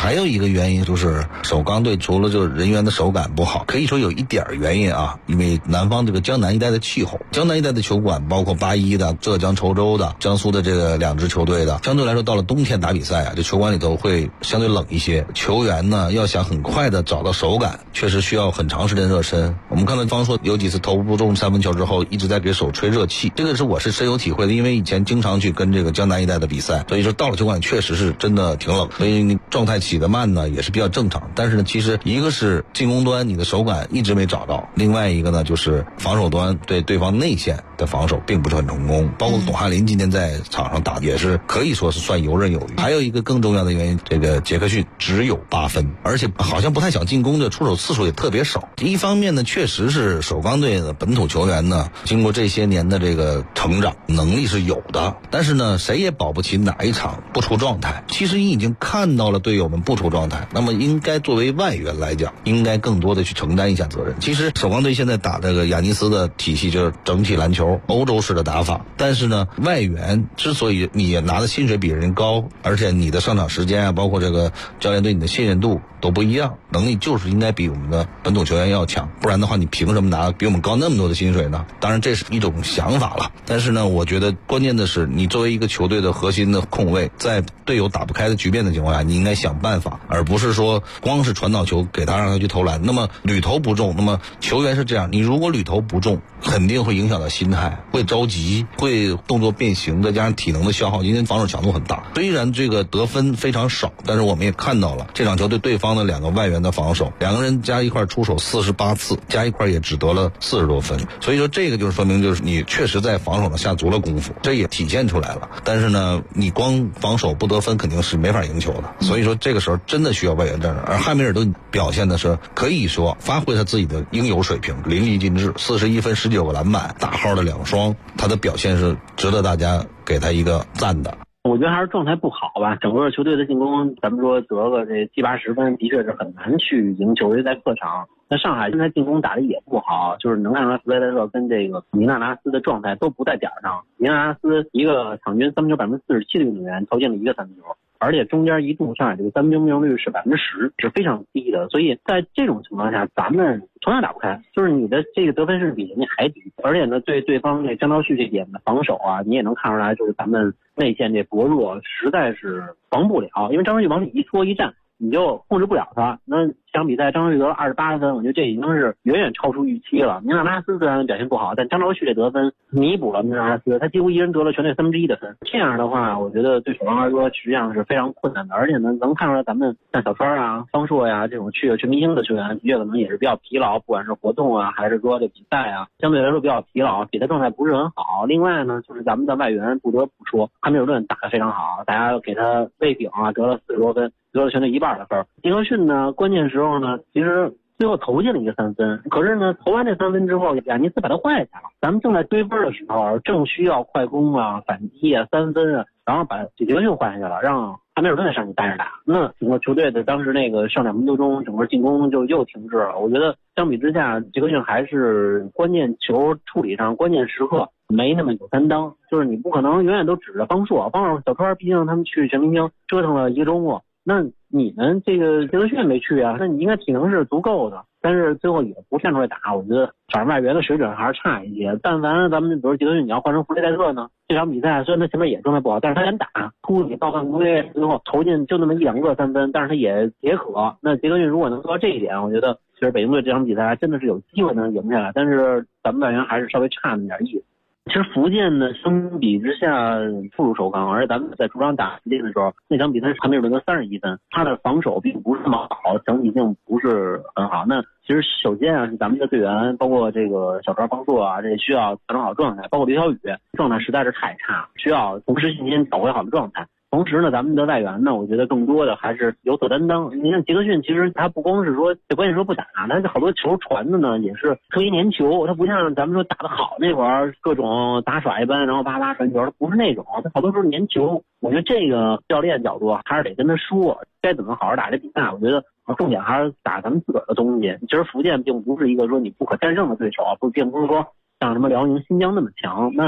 Speaker 19: 还有一个原因就是首钢队除了就是人员的手感不好，可以说有一点原因啊，因为南方这个江南一带的气候，江南一带的球馆包括81的、浙江稠州的、江苏的这个2支球队的，相对来说到了冬天打比赛啊，这球馆里头会相对冷一些，球员呢要想很快的找到手感，确实需要很长时间热身。我们看到方硕有几次投不中3分球之后一直在给手吹热气，这个是我是深有体会的，因为以前经常去跟这个江南一带的比赛，所以说到了球馆确实是真的挺冷，所以你状态起得慢呢也是比较正常。但是呢，其实一个是进攻端你的手感一直没找到，另外一个呢就是防守端对对方内线的防守并不是很成功，包括董翰林今天在场上打也是可以说是算游刃有余。还有一个更重要的原因，这个杰克逊只有8分，而且好像不太想进攻的出手次数也特别少。一方面呢，确实是首钢队的本土球员呢经过这些年的这个成长，能力是有的，但是呢谁也保不齐哪一场不出状态。其实你已经看到了队友们不出状态，那么应该作为外援来讲，应该更多的去承担一下责任。其实首钢队现在打这个亚尼斯的体系就是整体篮球欧洲式的打法，但是呢外援之所以你拿的薪水比人高，而且你的上场时间啊，包括这个教练对你的信任度都不一样，能力就是应该比我们的本土球员要强，不然的话你凭什么拿比我们高那么多的薪水呢？当然这是一种想法了，但是呢我觉得关键的是你作为一个球队的核心的控卫，在队友打不开的局面的情况下，你应该想办法，而不是说光是传导球给他让他去投篮。那么屡投不中，那么球员是这样，你如果屡投不中肯定会影响到心态，会着急，会动作变形，再加上体能的消耗，因为防守强度很大。虽然这个得分非常少，但是我们也看到了这场球队对方的2个外援的防守，2个人加一块出手48次，加一块也只得了40多分。所以说这个就是说明就是你确实在防守上下足了功夫，这也体现出来了。但是呢你光防守不得分肯定是没法赢球的，所以说这个时候真的需要外援站着。而汉密尔顿表现的是可以说发挥他自己的应有水平，淋漓尽致，41分19个篮板，大号的2双，他的表现是值得大家给他一个赞的。
Speaker 2: 我觉得还是状态不好吧，整个球队的进攻，咱们说得个这70-80分，的确是很难去赢球，因为在客场。那上海现在进攻打得也不好，就是能看出来弗莱德勒跟这个米纳拉斯的状态都不在点上。米纳拉斯一个场均3分球47%的运动员，投进了1个3分球。而且中间一度上海这个3分球命中率是10%，是非常低的。所以在这种情况下，咱们同样打不开，就是你的这个得分是比人家还低。而且呢，对对方这张昭旭这点的防守啊，你也能看出来，就是咱们内线这薄弱实在是防不了，因为张昭旭往里一戳一站，你就控制不了他。那这场比赛张昭旭得了28分，我觉得这已经是远远超出预期了。米纳拉斯虽然表现不好，但张昭旭这得分弥补了米纳拉斯，他几乎一人得了全队1/3的分。这样的话，我觉得对首钢来说实际上是非常困难的。而且呢，能看出来咱们像小川啊、方硕呀这种去全明星的球员，的确可能也是比较疲劳，不管是活动啊，还是说这比赛啊，相对来说比较疲劳，比赛状态不是很好。另外呢，就是咱们的外援不得不说，汉密尔顿打得非常好，大家给他喂饼啊，得了40多分。得了全队1半的分。杰克逊呢，关键时候呢，其实最后投进了一个3分，可是呢，投完这3分之后，亚尼斯把他换下去了。咱们正在追分的时候，正需要快攻啊、反击啊、3分啊，然后把杰克逊换下去了，让汉密尔顿上去带着打。那整个球队的当时那个上2分多钟，整个进攻就又停滞了。我觉得相比之下，杰克逊还是关键球处理上、关键时刻没那么有担当。就是你不可能永远都指着方硕、小川，毕竟他们去全明星折腾了一个周末。那你们这个杰克逊没去啊？那你应该体能是足够的，但是最后也不站出来打。我觉得反正外援的水准还是差一些。但凡咱们比如杰克逊，你要换成弗雷戴特呢，这场比赛虽然他前面也状态不好，但是他敢打，突你倒犯规，最后投进就那么1-2个3分，但是他也解渴。那杰克逊如果能做到这一点，我觉得其实北京队这场比赛还真的是有机会能赢下来。但是咱们外援还是稍微差那么点意思。其实福建呢，相比之下不如首钢，而且咱们在主场打福建的时候，那场比赛汉密尔顿得31分，他的防守并不是那么好，整体性不是很好。那其实首先啊，是咱们的队员，包括这个小川、方硕啊，这需要调整好状态，包括刘晓宇状态实在是太差，需要同时信心找回好的状态。同时呢，咱们的外援呢，我觉得更多的还是有所担当。你看杰克逊，其实他不光是说这关键时候不打，他好多球传的呢也是特别粘球，他不像咱们说打得好那会儿各种打耍一般，然后叭叭传球，他不是那种，他好多时候粘球。我觉得这个教练角度还是得跟他说该怎么好好打这比赛。我觉得重点还是打咱们自个儿的东西。其实福建并不是一个说你不可战胜的对手，并不是说像什么辽宁、新疆那么强。那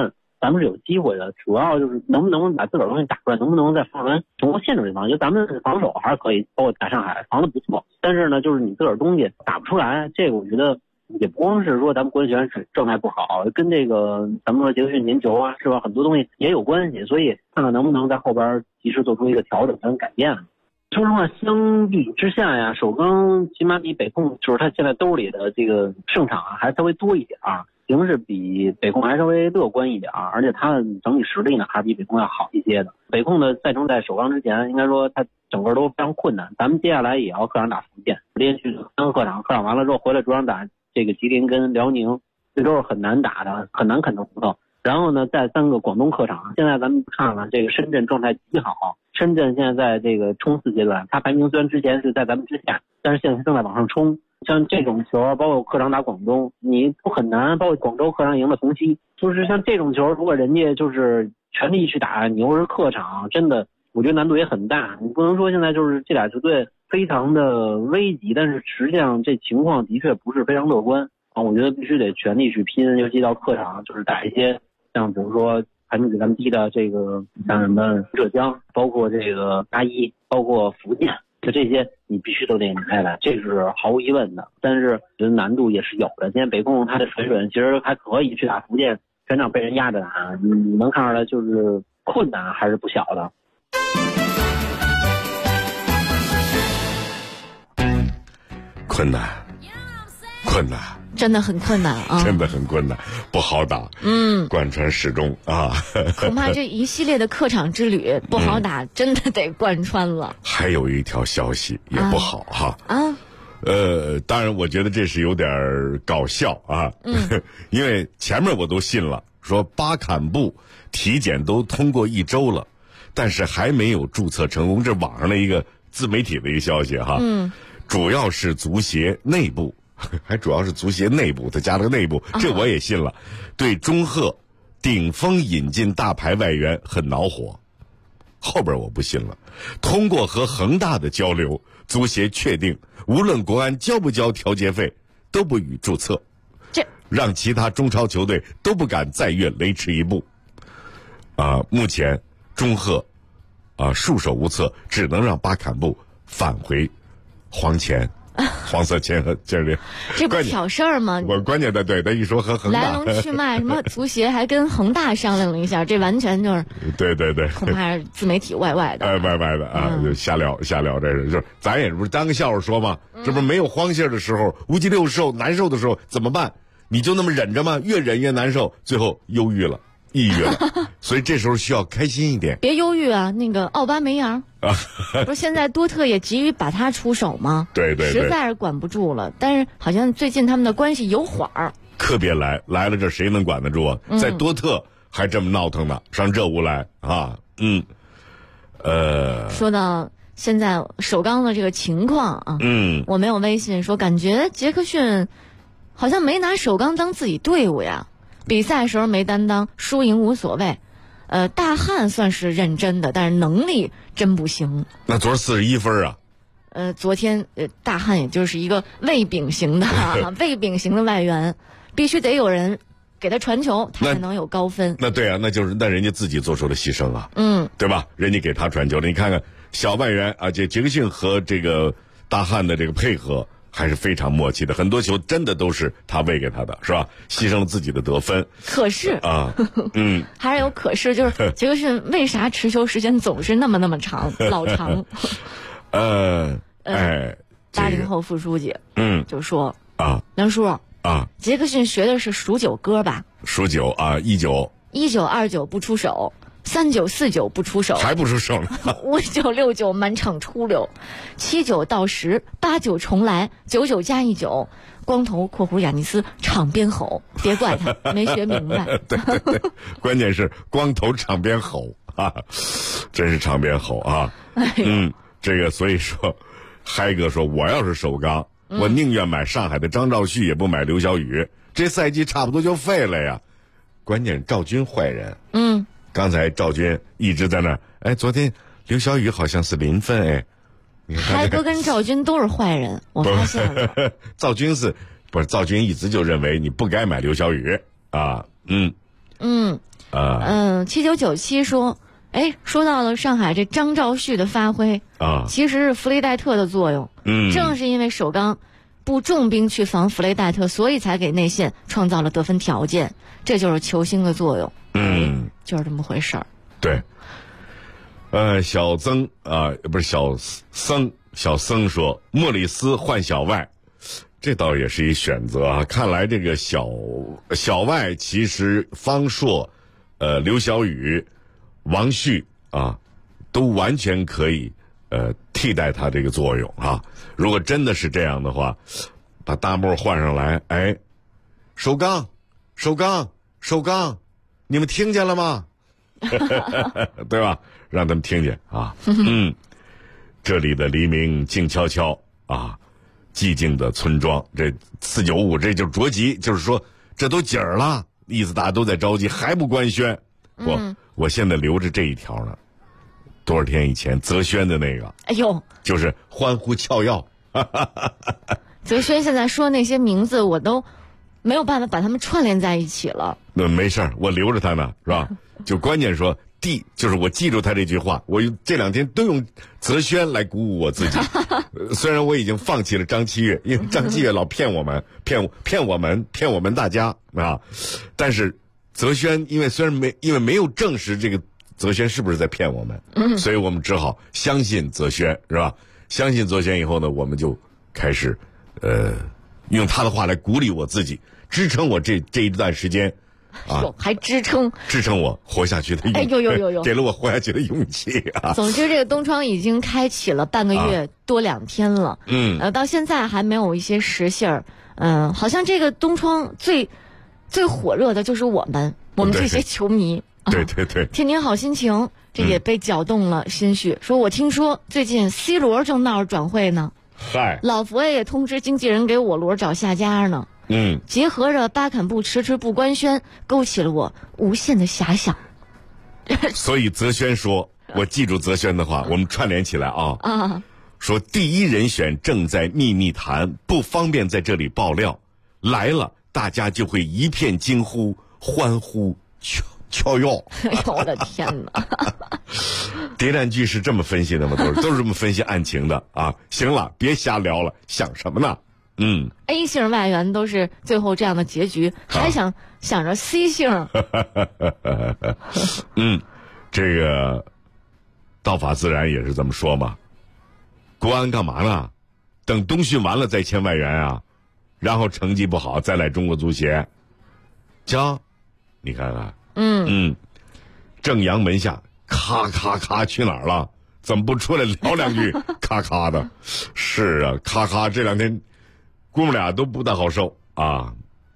Speaker 2: 咱们是有机会的，主要就是能不能把自个儿东西打出来，能不能在防守端成功限制对方。就咱们防守还是可以，包括打上海防得不错，但是呢，就是你自个儿东西打不出来，这个我觉得也不光是说咱们国内球员状态不好，跟这个咱们说杰克逊年球啊，是吧？很多东西也有关系，所以看看能不能在后边及时做出一个调整跟改变。说实话，相比之下呀，首钢起码比北控，就是他现在兜里的这个胜场还稍微多一点啊，形势比北控还稍微乐观一点啊，而且他的整体实力呢还是比北控要好一些的。北控的赛程在首钢之前，应该说他整个都非常困难。咱们接下来也要客场打福建，连续3个客场完了之后回来主场打这个吉林跟辽宁，这都是很难打的，很难啃的骨头。然后呢，再3个广东客场。现在咱们看了这个深圳状态极好，深圳现在在这个冲刺阶段，它排名虽然之前是在咱们之下，但是现在正在往上冲。像这种球，包括客场打广东，你都很难，包括广州客场赢了同曦，就是像这种球，如果人家就是全力去打，你又是客场，真的我觉得难度也很大。你不能说现在就是这俩球队非常的危急，但是实际上这情况的确不是非常乐观啊。我觉得必须得全力去拼，尤其到客场，就是打一些像比如说排名比咱们低的这个像什么浙江，包括这个8-1，包括福建，就这些你必须都得赢下来，这是毫无疑问的。但是觉得难度也是有的。现在北控他的水准其实还可以，去打福建全场被人压着打，你能看出来就是困难还是不小的。
Speaker 1: 困难，
Speaker 6: 真的很困难啊！
Speaker 1: 真的很困难，不好打。贯穿始终啊！
Speaker 6: 恐怕这一系列的客场之旅不好打，真的得贯穿了。
Speaker 1: 还有一条消息也不好哈当然我觉得这是有点搞笑啊。因为前面我都信了，说巴坎布体检都通过1周了，但是还没有注册成功，这网上的一个自媒体的一个消息哈。主要是足协内部，还主要是足协内部，他加了个内部，这我也信了。对中赫顶峰引进大牌外援很恼火，后边我不信了。通过和恒大的交流，足协确定无论国安交不交调节费，都不予注册，
Speaker 6: 这
Speaker 1: 让其他中超球队都不敢再越雷池一步。目前中赫束手无策，只能让巴坎布返回黄色签和这里，
Speaker 6: 这不挑事儿吗？
Speaker 1: 我关键的对他一说和恒大
Speaker 6: 来龙去脉，什么足协还跟恒大商量了一下，这完全就是
Speaker 1: 对，
Speaker 6: 恐怕是自媒体外的，
Speaker 1: 外的啊，就瞎聊，这是就是咱也不是当个笑话说嘛，这不是没有荒信的时候，无鸡六兽难受的时候怎么办？你就那么忍着吗？越忍越难受，最后忧郁了。抑郁了，所以这时候需要开心一点。
Speaker 6: 别忧郁啊，那个奥巴梅扬不是现在多特也急于把他出手吗？
Speaker 1: 对，
Speaker 6: 实在是管不住了。但是好像最近他们的关系有缓儿。
Speaker 1: 可别来了，这谁能管得住啊？在多特还这么闹腾呢，上这屋来啊？
Speaker 6: 说到现在首钢的这个情况啊，我没有微信说，感觉杰克逊好像没拿首钢当自己队伍呀。比赛时候没担当，输赢无所谓。大汉算是认真的，但是能力真不行。
Speaker 1: 那昨儿41分啊。
Speaker 6: 昨天大汉也就是一个卫饼型的卫饼型的外援，必须得有人给他传球，他才能有高分。
Speaker 1: 那对啊，那人家自己做出了牺牲啊，对吧？人家给他传球了，你看看小外援啊，这杰克逊和这个大汉的这个配合还是非常默契的，很多球真的都是他喂给他的，是吧？牺牲了自己的得分。
Speaker 6: 可是还是有可是，就是杰克逊为啥持球时间总是那么长，老长？80后副书记就说梁叔杰克逊学的是数9歌吧？
Speaker 1: 数9啊，19、
Speaker 6: 29不出手，39、49不出手，
Speaker 1: 还不出手呢。
Speaker 6: 59、69满场出溜，79到10，89重来，99加19。光头括弧雅尼斯场边吼，别怪他没学明白。
Speaker 1: 对，关键是光头场边吼啊，真是场边吼啊。这个所以说，嗨哥说我要是首钢，我宁愿买上海的张兆旭，也不买刘晓宇，这赛季差不多就废了呀。关键赵军坏人。刚才赵军一直在那儿，昨天刘晓宇好像是0分，
Speaker 6: 嗨哥跟赵军都是坏人，我发现了。
Speaker 1: 赵军赵军一直就认为你不该买刘晓宇啊。
Speaker 6: 7997说，说到了上海这张兆旭的发挥
Speaker 1: 啊，
Speaker 6: 其实是弗雷戴特的作用。正是因为首钢布重兵去防弗雷戴特，所以才给内线创造了得分条件，这就是球星的作用。就是这么回事儿。
Speaker 1: 对。小曾不是小僧说莫里斯换小外，这倒也是一选择啊。看来这个小外其实方硕、刘晓宇、王旭啊，都完全可以替代他这个作用啊。如果真的是这样的话，把大莫换上来，首钢，你们听见了吗？对吧？让他们听见啊。这里的黎明静悄悄啊，寂静的村庄，这495这就是着急，就是说这都几儿了，意思大家都在着急，还不官宣。我现在留着这一条呢，多少天以前泽轩的那个，就是欢呼俏耀。
Speaker 6: 泽轩现在说那些名字，我都没有办法把他们串联在一起了。
Speaker 1: 那没事儿，我留着他呢，是吧？就关键说就是我记住他这句话，我这2天都用泽轩来鼓舞我自己。虽然我已经放弃了张七月，因为张七月老骗我们，骗我们大家啊。但是泽轩因为没有证实这个泽轩是不是在骗我们，所以我们只好相信泽轩，是吧？相信泽轩以后呢，我们就开始用他的话来鼓励我自己，支撑我这一段时间。
Speaker 6: 还支撑
Speaker 1: 我活下去的勇气，给了我活下去的勇气啊！
Speaker 6: 总之，这个东窗已经开启了半个月多2天了，到现在还没有一些实信儿，好像这个东窗最火热的就是我们这些球迷，
Speaker 1: 对，
Speaker 6: 天天好心情，这也被搅动了心绪。说我听说最近 C 罗正闹着转会呢，老佛爷也通知经纪人给我罗找下家呢。结合着巴坎布迟迟不官宣，勾起了我无限的遐想。
Speaker 1: 所以泽轩说，我记住泽轩的话，我们串联起来啊。说第一人选正在秘密谈，不方便在这里爆料，来了大家就会一片惊呼、欢呼、跳跃。
Speaker 6: 我的天哪！
Speaker 1: 谍战剧是这么分析的吗？都是这么分析案情的啊。行了，别瞎聊了，想什么呢
Speaker 6: ？A 姓外援都是最后这样的结局，还想着 C 姓。
Speaker 1: 这个道法自然也是这么说嘛。国安干嘛呢？等冬训完了再签外援啊，然后成绩不好再来中国足协。你看看，正阳门下咔咔咔去哪儿了？怎么不出来聊两句？咔咔的，是啊，咔咔这2天。姑母俩都不大好受啊。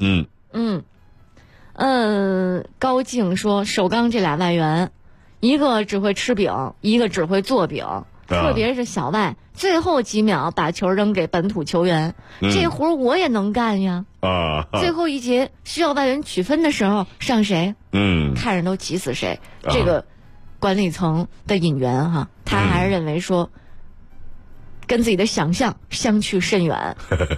Speaker 6: 高静说，首钢这俩外援，一个只会吃饼，一个只会做饼，特别是小外，最后几秒把球扔给本土球员，这活我也能干呀。最后一节需要外援取分的时候，上谁？看着都急死谁。这个管理层的引援哈，他还是认为说。跟自己的想象相去甚远。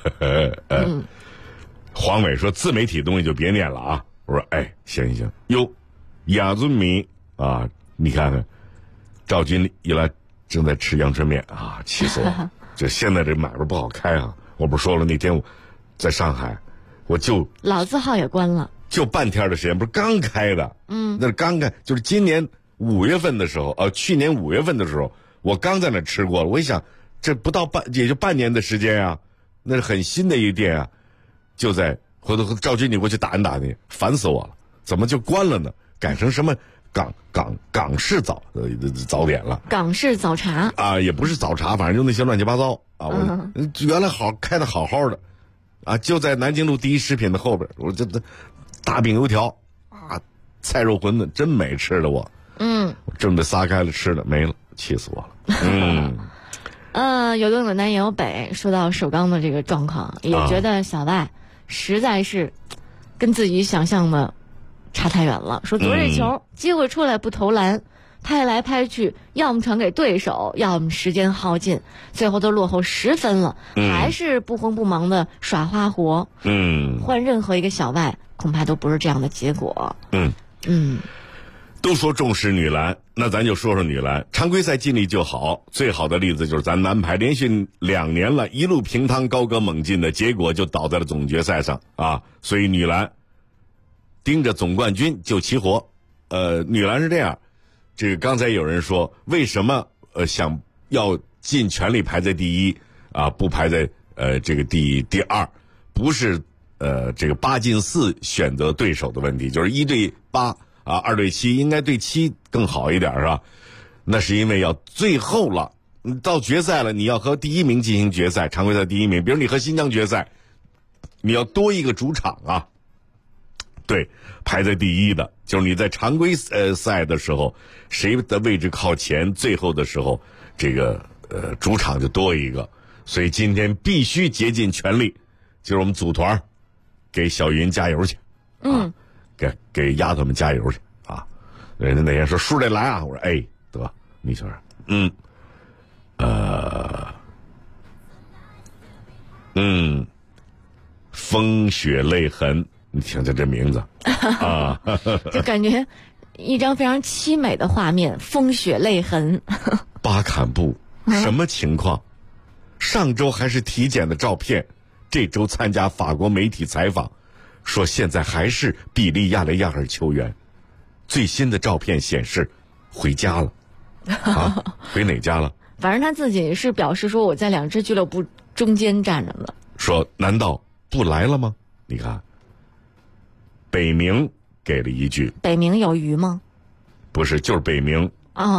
Speaker 1: 黄伟说自媒体东西就别念了啊。我说行哟，亚尊迷啊，你看看赵军一来正在吃阳春面啊，气死我了。这现在这买卖不好开啊。我不是说了，那天我在上海，我就
Speaker 6: 老字号也关了，
Speaker 1: 就半天的时间，不是刚开的。那是刚开，就是今年5月份的时候，去年5月份的时候，我刚在那吃过了。我一想。这不到也就半年的时间啊，那是很新的一个店啊，就在回头赵军你过去打你，烦死我了，怎么就关了呢？改成什么港式早点了，
Speaker 6: 港式早茶
Speaker 1: 啊，也不是早茶，反正就那些乱七八糟啊。我原来开的好好的啊，就在南京路第一食品的后边，我这大饼油条啊，菜肉馄饨真美，吃的我正被撒开了吃的没了，气死我了。
Speaker 6: 有东有南也有北，说到首钢的这个状况，也觉得小外实在是跟自己想象的差太远了。说昨日球机会出来不投篮，拍来拍去，要么传给对手，要么时间耗尽，最后都落后10分了，还是不慌不忙的耍花活。换任何一个小外，恐怕都不是这样的结果。
Speaker 1: 都说重视女篮，那咱就说说女篮。常规赛尽力就好，最好的例子就是咱男排连续2年了，一路平趟高歌猛进的结果就倒在了总决赛上啊。所以女篮盯着总冠军就齐活。女篮是这样，这个刚才有人说为什么想要尽全力排在第一啊，不排在这个第2，不是这个8进4选择对手的问题，就是1对8啊，2对7，应该对7更好一点是吧？那是因为要最后了，到决赛了，你要和第1名进行决赛，常规赛第1名，比如你和新疆决赛，你要多一个主场啊。对，排在第1的，就是你在常规赛的时候，谁的位置靠前，最后的时候，这个主场就多一个，所以今天必须竭尽全力，就是我们组团给小云加油去，给丫头们加油去啊！人家那天说叔得来啊，我说哎得，你说风雪泪痕。你听听这名字啊，
Speaker 6: 就感觉一张非常凄美的画面，风雪泪痕。
Speaker 1: 巴坎布什么情况？上周还是体检的照片，这周参加法国媒体采访，说现在还是比利亚雷亚尔球员。最新的照片显示，回家了。啊，回哪家了？
Speaker 6: 反正他自己是表示说我在2支俱乐部中间站着了。
Speaker 1: 说难道不来了吗？你看。北明给了一句，
Speaker 6: 北明有鱼吗？
Speaker 1: 不是，就是北明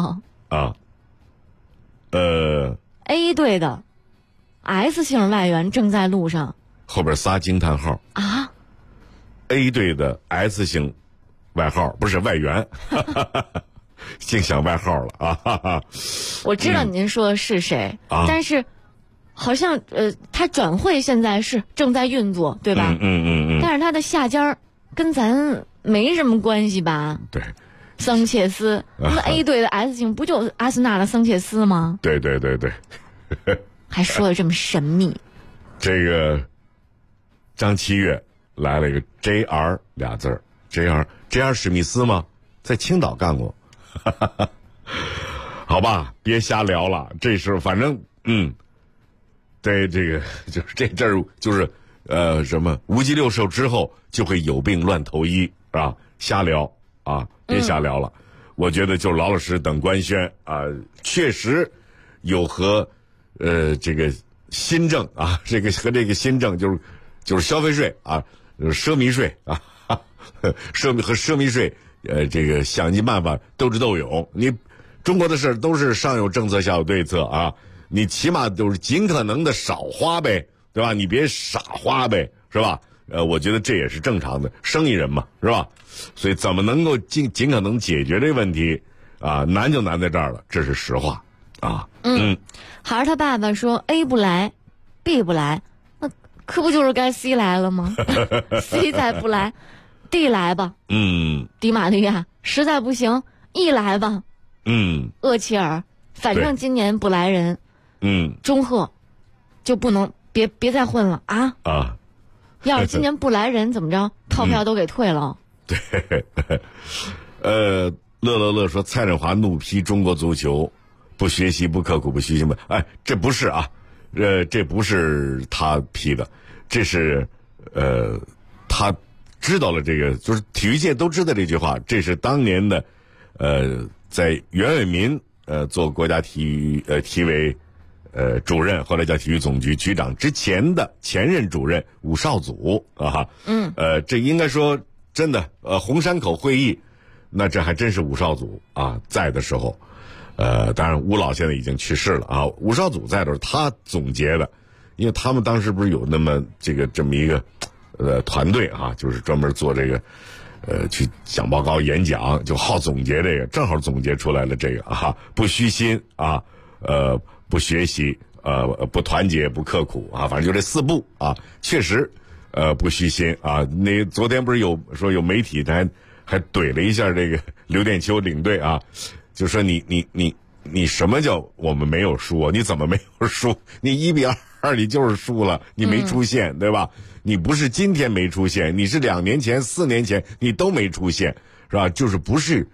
Speaker 6: A 队的 S 姓外援正在路上，
Speaker 1: 后边仨惊叹号
Speaker 6: 啊。
Speaker 1: A 队的 S 姓外号不是外援，姓想外号了啊。
Speaker 6: 我知道您说的是谁，但是好像他转会现在是正在运作，对吧？但是他的下家跟咱没什么关系吧？
Speaker 1: 对，
Speaker 6: 桑切斯，那 A 队的 S 姓不就阿森纳的桑切斯吗？
Speaker 1: 对，
Speaker 6: 还说的这么神秘。
Speaker 1: 这个张七月来了一个 JR 俩字儿 ，JR 史密斯吗？在青岛干过，好吧，别瞎聊了。这是反正对这个就是这阵儿就是什么无极6兽之后就会有病乱投医啊，瞎聊啊，别瞎聊了。我觉得就老老实等官宣啊，确实有和这个新政啊，这个和这个新政就是消费税啊，奢靡税啊，奢靡税这个想尽办法斗智斗勇。你中国的事都是上有政策下有对策啊，你起码都是尽可能的少花呗，对吧？你别傻花呗，是吧？我觉得这也是正常的，生意人嘛，是吧？所以怎么能够尽可能解决这个问题啊？难就难在这儿了，这是实话啊。
Speaker 6: 孩儿他爸爸说 A 不来 ，B 不来，那可不就是该 C 来了吗？C 再不来 ，D 来吧。迪玛利亚实在不行 E 来吧。厄齐尔，反正今年不来人。中赫就不能别再混了啊！要是今年不来人怎么着？套票都给退了。
Speaker 1: 对，乐说蔡振华怒批中国足球不学习不刻苦不虚心吧？哎，这不是啊，这不是他批的，这是他知道了这个，就是体育界都知道这句话，这是当年的在袁伟民做国家体委主任，后来叫体育总局局长之前的前任主任伍少祖啊，这应该说真的，红山口会议，那这还真是伍少祖啊在的时候，当然伍老现在已经去世了啊，伍少祖在的时候他总结的，因为他们当时不是有那么这么一个团队啊，就是专门做这个去讲报告演讲，就好总结这个，正好总结出来了这个啊，不虚心啊，不学习，不团结，不刻苦啊，反正就这4不啊，确实，不虚心啊。那昨天不是说有媒体还怼了一下这个刘殿秋领队啊，就说你什么叫我们没有输啊？你怎么没有输？你1-2你就是输了，你没出现，对吧？你不是今天没出现，你是2年前、4年前你都没出现，是吧？就是不是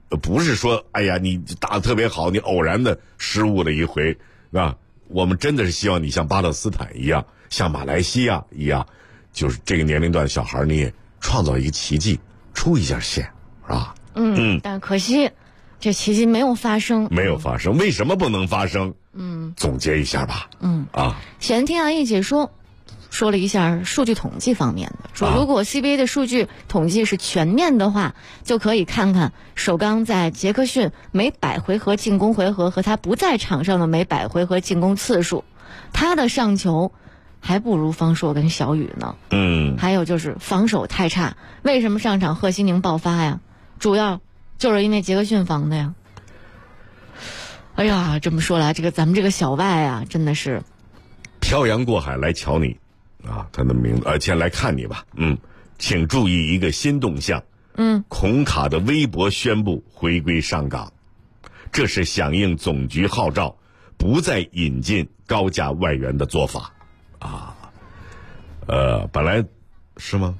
Speaker 1: 不是说哎呀你打得特别好，你偶然的失误了一回啊。我们真的是希望你像巴勒斯坦一样，像马来西亚一样，就是这个年龄段的小孩你也创造一个奇迹，出一下线，是吧？
Speaker 6: 但可惜这奇迹没有发生。
Speaker 1: 没有发生，为什么不能发生？总结一下吧。
Speaker 6: 前天啊，一解说了一下数据统计方面的，说如果 CBA 的数据统计是全面的话，就可以看看首钢在杰克逊每100回合进攻回合和他不在场上的每100回合进攻次数，他的上球还不如方硕跟小雨呢。还有就是防守太差，为什么上场贺西宁爆发呀？主要就是因为杰克逊防的呀。哎呀，这么说来，咱们这个小外啊，真的是
Speaker 1: 漂洋过海来瞧你啊，他的名字先来看你吧。请注意一个新动向。孔卡的微博宣布回归上港，这是响应总局号召，不再引进高价外援的做法啊。本来是吗？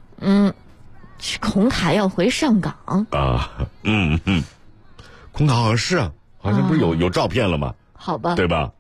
Speaker 6: 孔卡要回上港
Speaker 1: 啊。孔卡好像是啊，好像不是有照片了吗？
Speaker 6: 好吧，
Speaker 1: 对吧？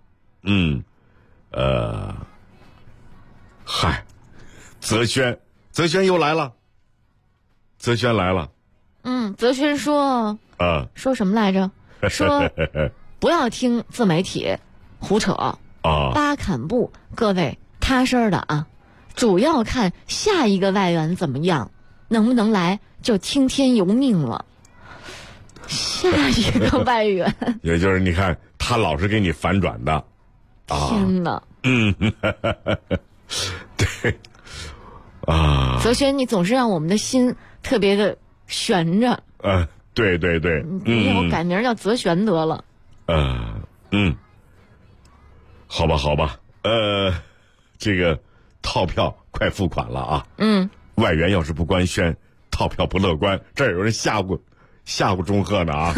Speaker 1: 嗨，泽轩又来了。泽轩来了。
Speaker 6: 泽轩说说什么来着？说不要听自媒体胡扯巴坎布，各位踏实的啊，主要看下一个外援怎么样，能不能来就听天由命了。下一个外援
Speaker 1: 也就是你看他老是给你反转的
Speaker 6: 天哪。
Speaker 1: 对啊，
Speaker 6: 泽轩你总是让我们的心特别的悬着。
Speaker 1: 对，
Speaker 6: 你我改名叫泽玄得了。
Speaker 1: 好吧，这个套票快付款了啊。外援要是不官宣，套票不乐观，这儿有人吓唬钟赫呢啊。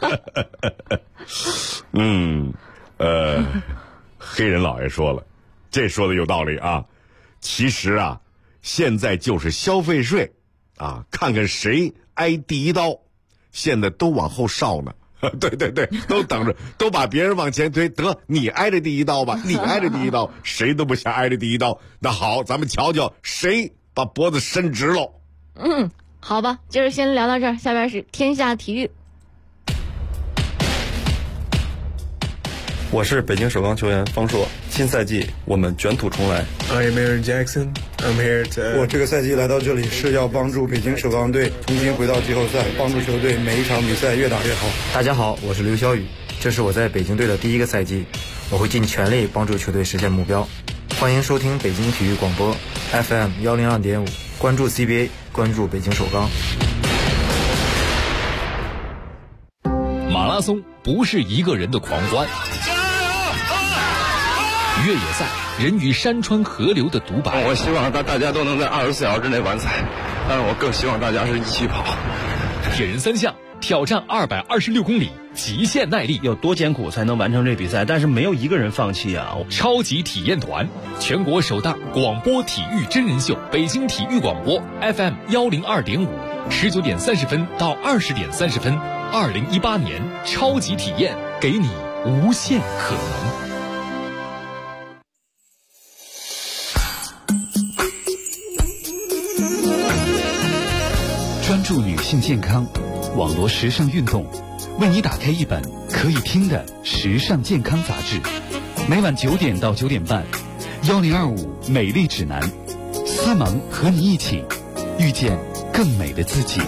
Speaker 1: 黑人老爷说了，这说的有道理啊。其实啊，现在就是消费税啊，看看谁挨第一刀，现在都往后稍呢。对，都等着，都把别人往前推，得你挨着第一刀吧，你挨着第一刀，谁都不想挨着第一刀。那好，咱们瞧瞧谁把脖子伸直喽。
Speaker 6: 好吧，今儿先聊到这儿，下边是天下体育。
Speaker 3: 我是北京首钢球员方硕，新赛季我们卷土重来。
Speaker 5: I'm Aaron Jackson. I'm here to.
Speaker 22: 我这个赛季来到这里是要帮助北京首钢队重新回到季后赛，帮助球队每一场比赛越打越好。
Speaker 24: 大家好，我是刘晓宇，这是我在北京队的第一个赛季，我会尽全力帮助球队实现目标。欢迎收听北京体育广播 FM 102.5，关注 CBA， 关注北京首钢。
Speaker 25: 马拉松不是一个人的狂欢，越野赛人与山川河流的独白。
Speaker 3: 我希望大家都能在24小时之内完赛，但是我更希望大家是一起跑。
Speaker 25: 铁人三项挑战226公里，极限耐力，
Speaker 26: 有多艰苦才能完成这比赛？但是没有一个人放弃啊！
Speaker 25: 超级体验团，全国首档广播体育真人秀，北京体育广播 FM 102.5，19点30分到20点30分，2018年超级体验，给你无限可能。
Speaker 27: 专注女性健康，网罗时尚运动，为你打开一本可以听的时尚健康杂志。每晚9点到9点半，1025美丽指南，思萌和你一起遇见更美的自己。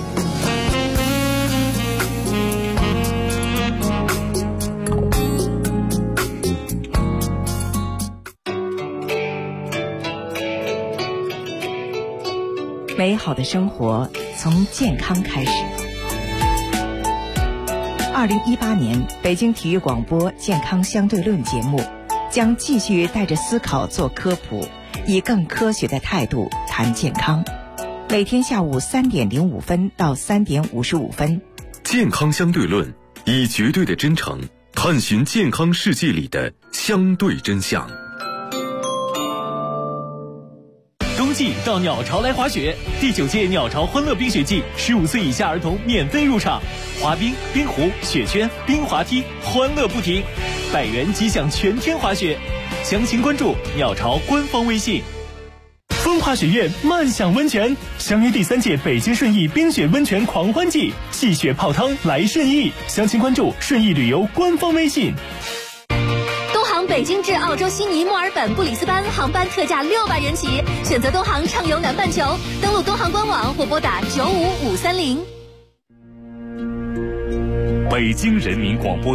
Speaker 28: 美好的生活从健康开始。2018年北京体育广播健康相对论节目将继续带着思考做科普，以更科学的态度谈健康。每天下午3点05分到3点55分。
Speaker 23: 健康相对论，以绝对的真诚探寻健康世界里的相对真相。
Speaker 18: 季到鸟巢来滑雪。第9届鸟巢欢乐冰雪季，15岁以下儿童免费入场，滑冰、冰壶、雪圈、冰滑梯，欢乐不停，100元即享全天滑雪。详情关注鸟巢官方微信。风华雪苑慢享温泉，相约第3届北京顺义冰雪温泉狂欢季，戏雪泡汤来顺义。详情关注顺义旅游官方微信。
Speaker 20: 东航北京至澳洲悉尼、墨尔本、布里斯班航班特价600元起，选择东航畅游南半球，登录东航官网或拨打95530。
Speaker 21: 北京人民广播